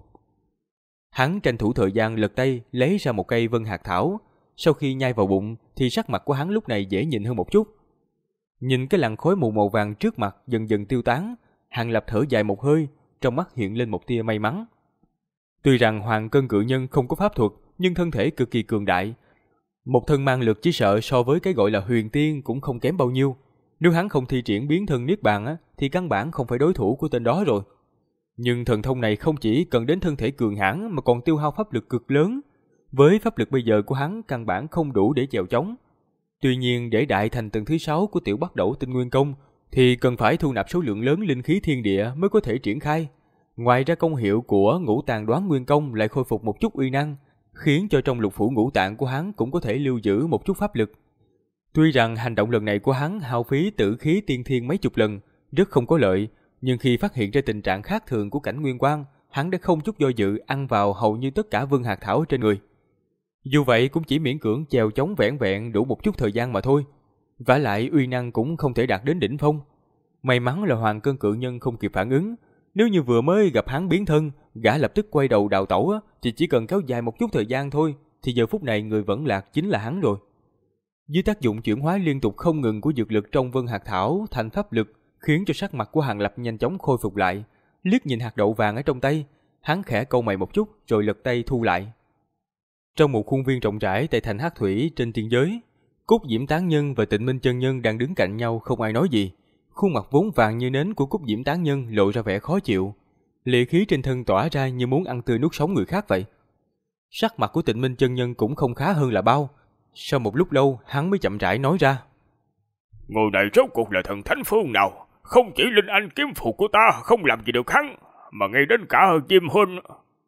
Hắn tranh thủ thời gian lật tay lấy ra một cây vân hạt thảo, sau khi nhai vào bụng thì sắc mặt của hắn lúc này dễ nhìn hơn một chút. Nhìn cái làn khói mù màu vàng trước mặt dần dần tiêu tán, Hàng Lập thở dài một hơi, trong mắt hiện lên một tia may mắn. Tuy rằng Hoàng Cân cự nhân không có pháp thuật, nhưng thân thể cực kỳ cường đại. Một thân mang lực chỉ sợ so với cái gọi là huyền tiên cũng không kém bao nhiêu. Nếu hắn không thi triển biến thân niết bàn thì căn bản không phải đối thủ của tên đó rồi. Nhưng thần thông này không chỉ cần đến thân thể cường hãn mà còn tiêu hao pháp lực cực lớn. Với pháp lực bây giờ của hắn căn bản không đủ để chèo chống. Tuy nhiên để đại thành tầng thứ 6 của tiểu Bắc Đẩu Tinh Nguyên Công thì cần phải thu nạp số lượng lớn linh khí thiên địa mới có thể triển khai. Ngoài ra công hiệu của Ngũ Tạng Đoán Nguyên Công lại khôi phục một chút uy năng, khiến cho trong lục phủ ngũ tạng của hắn cũng có thể lưu giữ một chút pháp lực. Tuy rằng hành động lần này của hắn hao phí tử khí tiên thiên mấy chục lần, rất không có lợi, nhưng khi phát hiện ra tình trạng khác thường của cảnh nguyên quang, hắn đã không chút do dự ăn vào hầu như tất cả vân hạt thảo trên người. Dù vậy cũng chỉ miễn cưỡng chèo chống vẻn vẹn đủ một chút thời gian mà thôi. Vả lại uy năng cũng không thể đạt đến đỉnh phong. May mắn là Hoàng Cân cự nhân không kịp phản ứng. Nếu như vừa mới gặp hắn biến thân, gã lập tức quay đầu đào tẩu thì chỉ cần kéo dài một chút thời gian thôi, thì giờ phút này người vẫn lạc chính là hắn rồi. Dưới tác dụng chuyển hóa liên tục không ngừng của dược lực trong vân hạt thảo thành pháp lực, khiến cho sắc mặt của Hàng Lập nhanh chóng khôi phục lại. Liếc nhìn hạt đậu vàng ở trong tay, hắn khẽ cau mày một chút rồi lật tay thu lại. Trong một khuôn viên rộng rãi tại thành Hắc Thủy trên tiên giới, Cốt Diễm Tán Nhân và Tịnh Minh Chân Nhân đang đứng cạnh nhau không ai nói gì. Khuôn mặt vốn vàng như nến của Cốt Diễm Tán Nhân lộ ra vẻ khó chịu, lệ khí trên thân tỏa ra như muốn ăn tươi nuốt sống người khác vậy. Sắc mặt của Tịnh Minh Chân Nhân cũng không khá hơn là bao. Sau một lúc lâu, hắn mới chậm rãi nói ra: Người này rốt cuộc là thần thánh phương nào? Không chỉ linh anh kiếm phụ của ta không làm gì được hắn, mà ngay đến cả Diêm Huynh.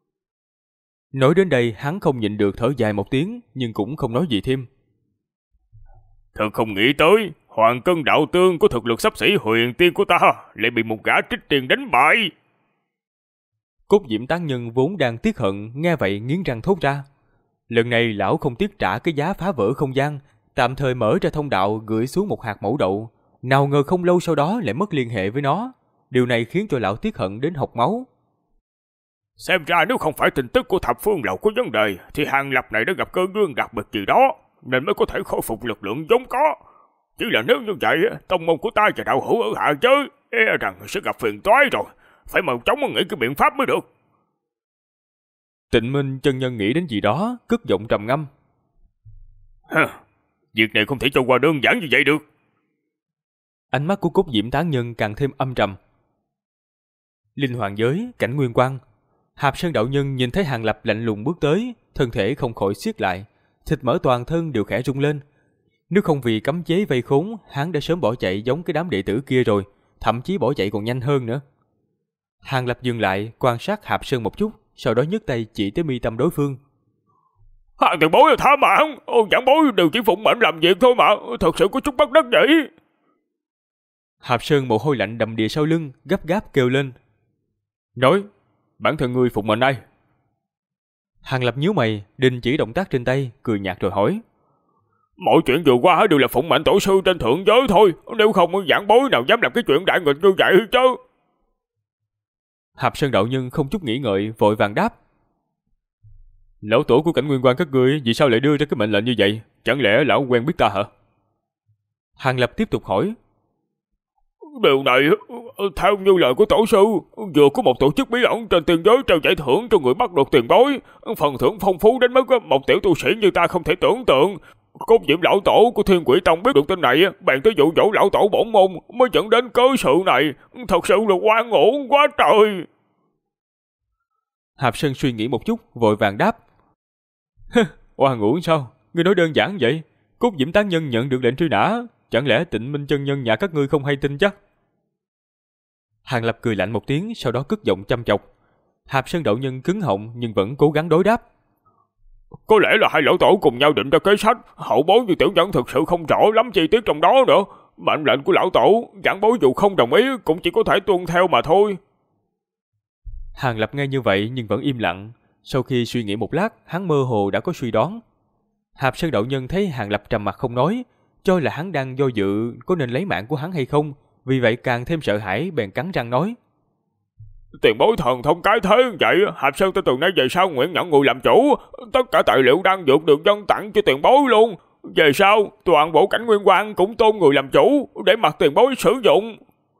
Nói đến đây, hắn không nhịn được thở dài một tiếng, nhưng cũng không nói gì thêm. Thật không nghĩ tới, Hoàng Cân đạo tương có thực lực xấp xỉ huyền tiên của ta lại bị một gã trích tiền đánh bại. Cốt Diễm Tán Nhân vốn đang tiếc hận, nghe vậy nghiến răng thốt ra. Lần này lão không tiếc trả cái giá phá vỡ không gian, tạm thời mở ra thông đạo gửi xuống một hạt mẫu đậu. Nào ngờ không lâu sau đó lại mất liên hệ với nó. Điều này khiến cho lão tiếc hận đến hộc máu. Xem ra nếu không phải tin tức của thập phương lầu có vấn đề, thì Hàng Lập này đã gặp cơ duyên đặc biệt gì đó, nên mới có thể khôi phục lực lượng vốn có. Chỉ là nếu như vậy, tông môn của ta và đạo hữu ở hạ giới e rằng sẽ gặp phiền toái rồi, phải mau chóng nghĩ cái biện pháp mới được. Tịnh Minh chân nhân nghĩ đến gì đó, cất giọng trầm ngâm. Việc này không thể cho qua đơn giản như vậy được. Ánh mắt của Cốt Diễm Tán Nhân càng thêm âm trầm. Linh Hoàng giới, cảnh Nguyên Quang. Hạp Sơn đạo nhân nhìn thấy Hàng Lập lạnh lùng bước tới, thân thể không khỏi siết lại, thịt mỡ toàn thân đều khẽ rung lên. Nếu không vì cấm chế vây khốn, hắn đã sớm bỏ chạy giống cái đám đệ tử kia rồi, thậm chí bỏ chạy còn nhanh hơn nữa. Hàng Lập dừng lại, quan sát Hạp Sơn một chút, sau đó nhấc tay chỉ tới mi tâm đối phương. Hàng tiền bối tha mạng, giảng bối đều chỉ phụng mệnh làm việc thôi mà, thật sự có chút bất đắc dĩ. Hạp Sơn mồ hôi lạnh đầm đìa sau lưng, gấp gáp kêu lên. Nói, bản thân ngươi phụng mệnh ai? Hàng Lập nhíu mày, đình chỉ động tác trên tay, cười nhạt rồi hỏi. Mọi chuyện vừa qua đều là phụng mệnh tổ sư trên thượng giới thôi, nếu không giảng bối nào dám làm cái chuyện đại nghịch như vậy chứ. Hạp Sơn đạo nhân không chút nghĩ ngợi, vội vàng đáp. Lão tổ của cảnh Nguyên Quang các ngươi vì sao lại đưa ra cái mệnh lệnh như vậy? Chẳng lẽ lão quen biết ta hả? Hàng Lập tiếp tục hỏi. Điều này, theo như lời của tổ sư, vừa có một tổ chức bí ẩn trên tiền giới trao giải thưởng cho người bắt được tiền bối, phần thưởng phong phú đến mức một tiểu tu sĩ như ta không thể tưởng tượng. Cốt Diễm lão tổ của Thiên Quỷ Tông biết được tin này, bèn tới dụ dỗ lão tổ bổn môn mới dẫn đến cớ sự này, thật sự là oan uổng quá trời. Hạp Sơn suy nghĩ một chút, vội vàng đáp. Oan uổng sao? Ngươi nói đơn giản vậy. Cốt Diễm tán nhân nhận được lệnh truy nã, chẳng lẽ Tịnh Minh chân nhân nhà các ngươi không hay tin chắc? Hàng Lập cười lạnh một tiếng, sau đó cất giọng chăm chọc. Hạp Sơn đạo nhân cứng họng nhưng vẫn cố gắng đối đáp. Có lẽ là hai lão tổ cùng nhau định ra kế sách, hậu bối như tiểu nhân thực sự không rõ lắm chi tiết trong đó nữa. Mệnh lệnh của lão tổ, giảng bối dù không đồng ý cũng chỉ có thể tuân theo mà thôi. Hàng Lập nghe như vậy nhưng vẫn im lặng. Sau khi suy nghĩ một lát, hắn mơ hồ đã có suy đoán. Hạp Sơn đạo nhân thấy Hàng Lập trầm mặt không nói, cho là hắn đang do dự có nên lấy mạng của hắn hay không, vì vậy càng thêm sợ hãi, bèn cắn răng nói. Tiền bối thần thông cái thế vậy, Hạp Sơn từ nay về sau nguyện nhận người làm chủ, tất cả tài liệu đang dược được dân tặng cho tiền bối luôn. Về sau, toàn bộ cảnh Nguyên Quang cũng tôn người làm chủ, để mặc tiền bối sử dụng.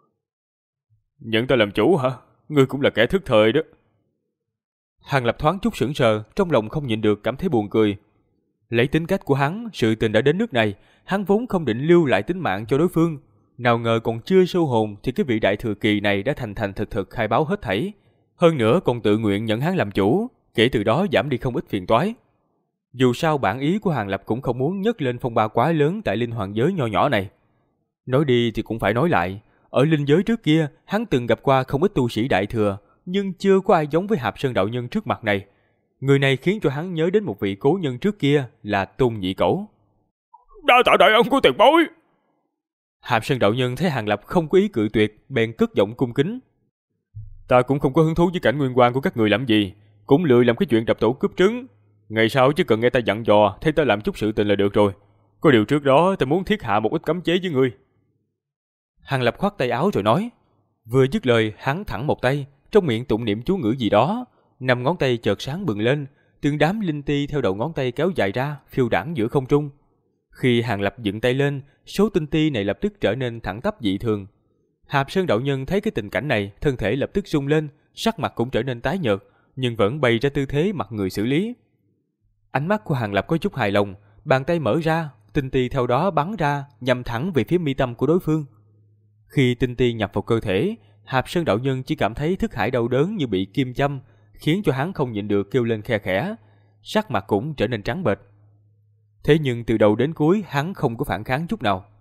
Nhận ta làm chủ hả? Ngươi cũng là kẻ thức thời đó. Hàng Lập thoáng chút sững sờ, trong lòng không nhịn được cảm thấy buồn cười. Lấy tính cách của hắn, sự tình đã đến nước này, hắn vốn không định lưu lại tính mạng cho đối phương. Nào ngờ còn chưa sâu hồn thì cái vị đại thừa kỳ này đã thành thực khai báo hết thảy. Hơn nữa còn tự nguyện nhận hắn làm chủ, kể từ đó giảm đi không ít phiền toái. Dù sao bản ý của Hàng Lập cũng không muốn nhấc lên phong ba quá lớn tại linh hoàng giới nho nhỏ này. Nói đi thì cũng phải nói lại, ở linh giới trước kia hắn từng gặp qua không ít tu sĩ đại thừa, nhưng chưa có ai giống với Hạp Sơn đạo nhân trước mặt này. Người này khiến cho hắn nhớ đến một vị cố nhân trước kia là Tôn Nhị Cẩu. Đa tạ đại ân của tiền bối. Hạp Sơn đạo nhân thấy Hàng Lập không có ý cự tuyệt, bèn cất giọng cung kính. Ta cũng không có hứng thú với cảnh Nguyên Quang của các người làm gì, cũng lười làm cái chuyện đập tổ cướp trứng. Ngày sau chỉ cần nghe ta dặn dò, thấy ta làm chút sự tình là được rồi. Có điều trước đó ta muốn thiết hạ một ít cấm chế với ngươi. Hàng Lập khoát tay áo rồi nói. Vừa dứt lời, hắn thẳng một tay, trong miệng tụng niệm chú ngữ gì đó, 5 ngón tay chợt sáng bừng lên, từng đám linh ti theo đầu ngón tay kéo dài ra, phiêu đãng giữa không trung. Khi Hàng Lập dựng tay lên, số tinh ti này lập tức trở nên thẳng tắp dị thường. Hạp Sơn đạo nhân thấy cái tình cảnh này, thân thể lập tức rung lên, sắc mặt cũng trở nên tái nhợt, nhưng vẫn bày ra tư thế mặt người xử lý. Ánh mắt của Hàng Lập có chút hài lòng, bàn tay mở ra, tinh ti theo đó bắn ra, nhằm thẳng về phía mi tâm của đối phương. Khi tinh ti nhập vào cơ thể, Hạp Sơn đạo nhân chỉ cảm thấy thức hải đau đớn như bị kim châm, khiến cho hắn không nhịn được kêu lên khe khẽ, sắc mặt cũng trở nên trắng bệch. Thế nhưng từ đầu đến cuối hắn không có phản kháng chút nào.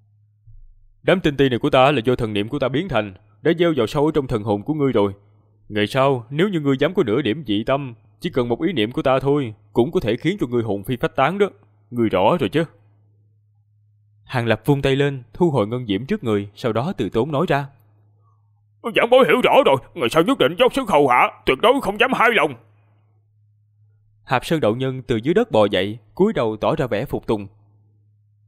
Đám tinh ti này của ta là do thần niệm của ta biến thành, đã gieo vào sâu trong thần hồn của ngươi rồi. Ngày sau nếu như ngươi dám có nửa điểm dị tâm, chỉ cần một ý niệm của ta thôi cũng có thể khiến cho ngươi hồn phi phách tán đó. Ngươi rõ rồi chứ? Hàng Lập vung tay lên, thu hồi ngân diễm trước người, sau đó từ tốn nói ra. Giảng bối hiểu rõ rồi, ngày sau nhất định dốc sức hầu hạ, tuyệt đối không dám hai lòng. Hạp Sơn đạo nhân từ dưới đất bò dậy, cúi đầu tỏ ra vẻ phục tùng.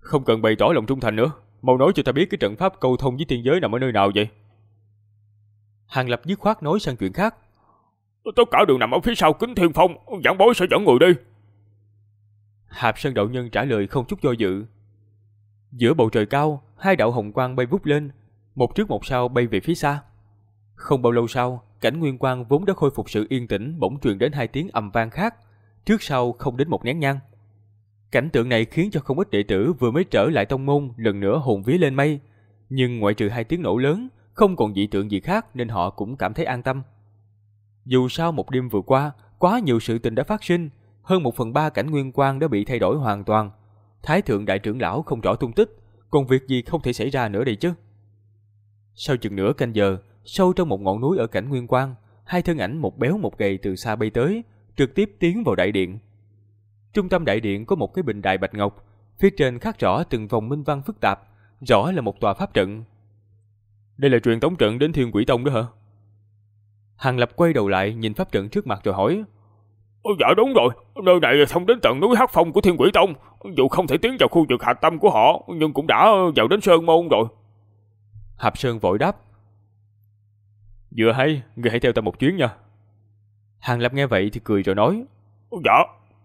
Không cần bày tỏ lòng trung thành nữa, mau nói cho ta biết cái trận pháp cầu thông với tiên giới nằm ở nơi nào vậy? Hàng Lập dứt khoát nói sang chuyện khác. Tất cả đều nằm ở phía sau Kính Thiên Phong, giảng bối sẽ dẫn người đi. Hạp Sơn đạo nhân trả lời không chút do dự. Giữa bầu trời cao, hai đạo hồng quang bay vút lên, một trước một sau bay về phía xa. Không bao lâu sau, cảnh nguyên quang vốn đã khôi phục sự yên tĩnh bỗng truyền đến hai tiếng ầm vang khác, trước sau không đến một nén nhang. Cảnh tượng này khiến cho không ít đệ tử vừa mới trở lại tông môn lần nữa hồn vía lên mây, nhưng ngoại trừ hai tiếng nổ lớn, không còn dị tượng gì khác nên họ cũng cảm thấy an tâm. Dù sao một đêm vừa qua, quá nhiều sự tình đã phát sinh, hơn 1/3 cảnh nguyên quang đã bị thay đổi hoàn toàn. Thái thượng đại trưởng lão không rõ tung tích, còn việc gì không thể xảy ra nữa đây chứ? Sau chừng nửa canh giờ, sâu trong một ngọn núi ở cảnh nguyên quang, hai thân ảnh một béo một gầy từ xa bay tới, trực tiếp tiến vào đại điện. Trung tâm đại điện có một cái bình đài bạch ngọc, phía trên khắc rõ từng vòng minh văn phức tạp, rõ là một tòa pháp trận. Đây là truyền tống trận đến Thiên Quỷ Tông đó hả? Hàng Lập quay đầu lại nhìn pháp trận trước mặt rồi hỏi. Dạ đúng rồi, nơi này thông đến tận núi Hắc Phong của Thiên Quỷ Tông. Dù không thể tiến vào khu vực hạch tâm của họ, nhưng cũng đã vào đến Sơn Môn rồi. Hạp Sơn vội đáp. Vừa hay, người hãy theo ta một chuyến nha. Hàng Lập nghe vậy thì cười rồi nói. Dạ.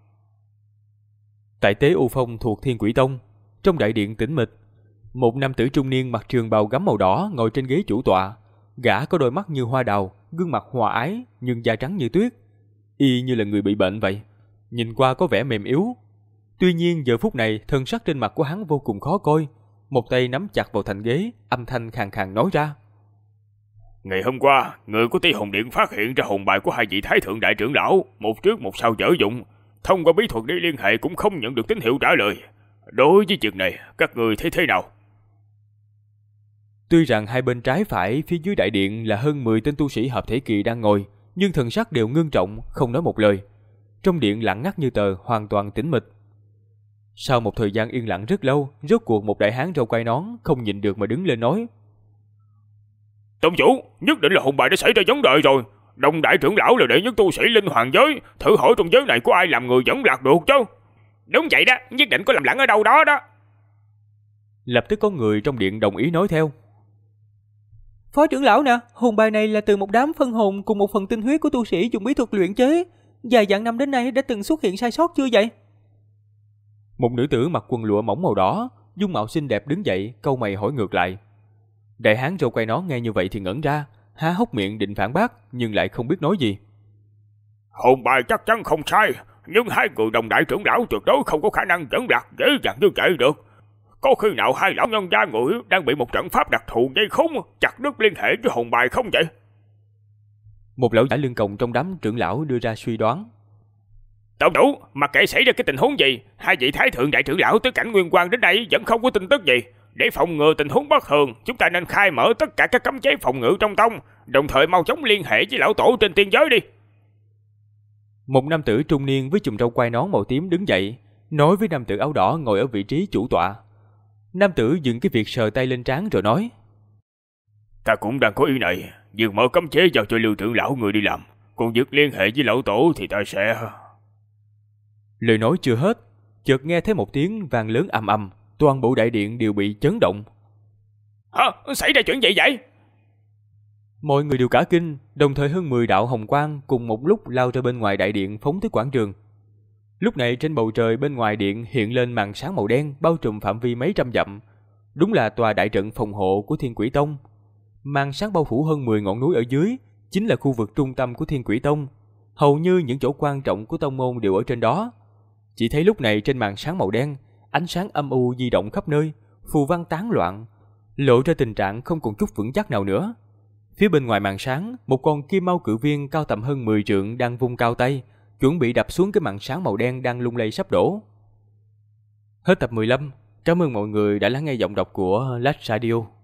Tại tế U Phong thuộc Thiên Quỷ Tông, trong đại điện tĩnh mịch, một nam tử trung niên mặc trường bào gấm màu đỏ ngồi trên ghế chủ tọa. Gã có đôi mắt như hoa đào, gương mặt hòa ái nhưng da trắng như tuyết, y như là người bị bệnh vậy, nhìn qua có vẻ mềm yếu. Tuy nhiên giờ phút này thân sắc trên mặt của hắn vô cùng khó coi, một tay nắm chặt vào thành ghế, âm thanh khàn khàn nói ra. Ngày hôm qua, người của Ti Hồn Điện phát hiện ra hồn bài của hai vị Thái Thượng Đại Trưởng Lão, một trước một sau dở dụng. Thông qua bí thuật để liên hệ cũng không nhận được tín hiệu trả lời. Đối với chuyện này, các người thấy thế nào? Tuy rằng hai bên trái phải phía dưới đại điện là hơn 10 tên tu sĩ hợp thể kỳ đang ngồi, nhưng thần sắc đều ngưng trọng, không nói một lời. Trong điện lặng ngắt như tờ, hoàn toàn tĩnh mịch. Sau một thời gian yên lặng rất lâu, rốt cuộc một đại hán râu quai nón không nhịn được mà đứng lên nói. Tông chủ, nhất định là hồn bài đã xảy ra vấn đề rồi. Đồng Đại Trưởng Lão là đệ nhất tu sĩ linh hoàng giới, thử hỏi trong giới này có ai làm người dẫn lạc được chứ? Đúng vậy đó, nhất định có lầm lẫn ở đâu đó đó. Lập tức có người trong điện đồng ý nói theo. Phó trưởng lão nè, hồn bài này là từ một đám phân hồn cùng một phần tinh huyết của tu sĩ dùng bí thuật luyện chế. Dài dặn năm đến nay đã từng xuất hiện sai sót chưa vậy? Một nữ tử mặc quần lụa mỏng màu đỏ, dung mạo xinh đẹp đứng dậy, cau mày hỏi ngược lại. Đại hán râu quai nón nghe như vậy thì ngẩn ra, há hốc miệng định phản bác nhưng lại không biết nói gì. Hồn bài chắc chắn không sai, nhưng hai người Đồng Đại Trưởng Lão tuyệt đối không có khả năng dẫn lạc dễ dàng như vậy được. Có khi nào hai lão nhân gia người đang bị một trận pháp đặc thù dây khốn chặt đứt liên hệ với hồn bài không vậy? Một lão giả lưng còng trong đám trưởng lão đưa ra suy đoán. Tổng chủ, mặc kệ xảy ra cái tình huống gì, hai vị Thái Thượng Đại Trưởng Lão tới cảnh Nguyên Quang đến đây vẫn không có tin tức gì. Để phòng ngừa tình huống bất thường, chúng ta nên khai mở tất cả các cấm chế phòng ngự trong tông, đồng thời mau chóng liên hệ với lão tổ trên tiên giới đi. Một nam tử trung niên với chùm râu quai nón màu tím đứng dậy, nói với nam tử áo đỏ ngồi ở vị trí chủ tọa. Nam tử dừng cái việc sờ tay lên trán rồi nói. Ta cũng đang có ý này, nhưng mở cấm chế giao cho Lưu Trưởng Lão người đi làm, còn việc liên hệ với lão tổ thì ta sẽ... Lời nói chưa hết, chợt nghe thấy một tiếng vang lớn ầm ầm, toàn bộ đại điện đều bị chấn động. Hả? Xảy ra chuyện gì vậy? Mọi người đều cả kinh, đồng thời hơn 10 đạo hồng quang cùng một lúc lao ra bên ngoài đại điện phóng tới quảng trường. Lúc này trên bầu trời bên ngoài điện hiện lên màn sáng màu đen bao trùm phạm vi mấy trăm dặm. Đúng là tòa đại trận phòng hộ của Thiên Quỷ Tông. Màn sáng bao phủ hơn 10 ngọn núi ở dưới, chính là khu vực trung tâm của Thiên Quỷ Tông. Hầu như những chỗ quan trọng của tông môn đều ở trên đó. Chỉ thấy lúc này trên màn sáng màu đen, ánh sáng âm u di động khắp nơi, phù văn tán loạn, lộ ra tình trạng không còn chút vững chắc nào nữa. Phía bên ngoài màn sáng, một con kim mao cự viên cao tầm hơn 10 trượng đang vung cao tay, chuẩn bị đập xuống cái màn sáng màu đen đang lung lay sắp đổ. Hết tập 15. Cảm ơn mọi người đã lắng nghe giọng đọc của Lách Radio.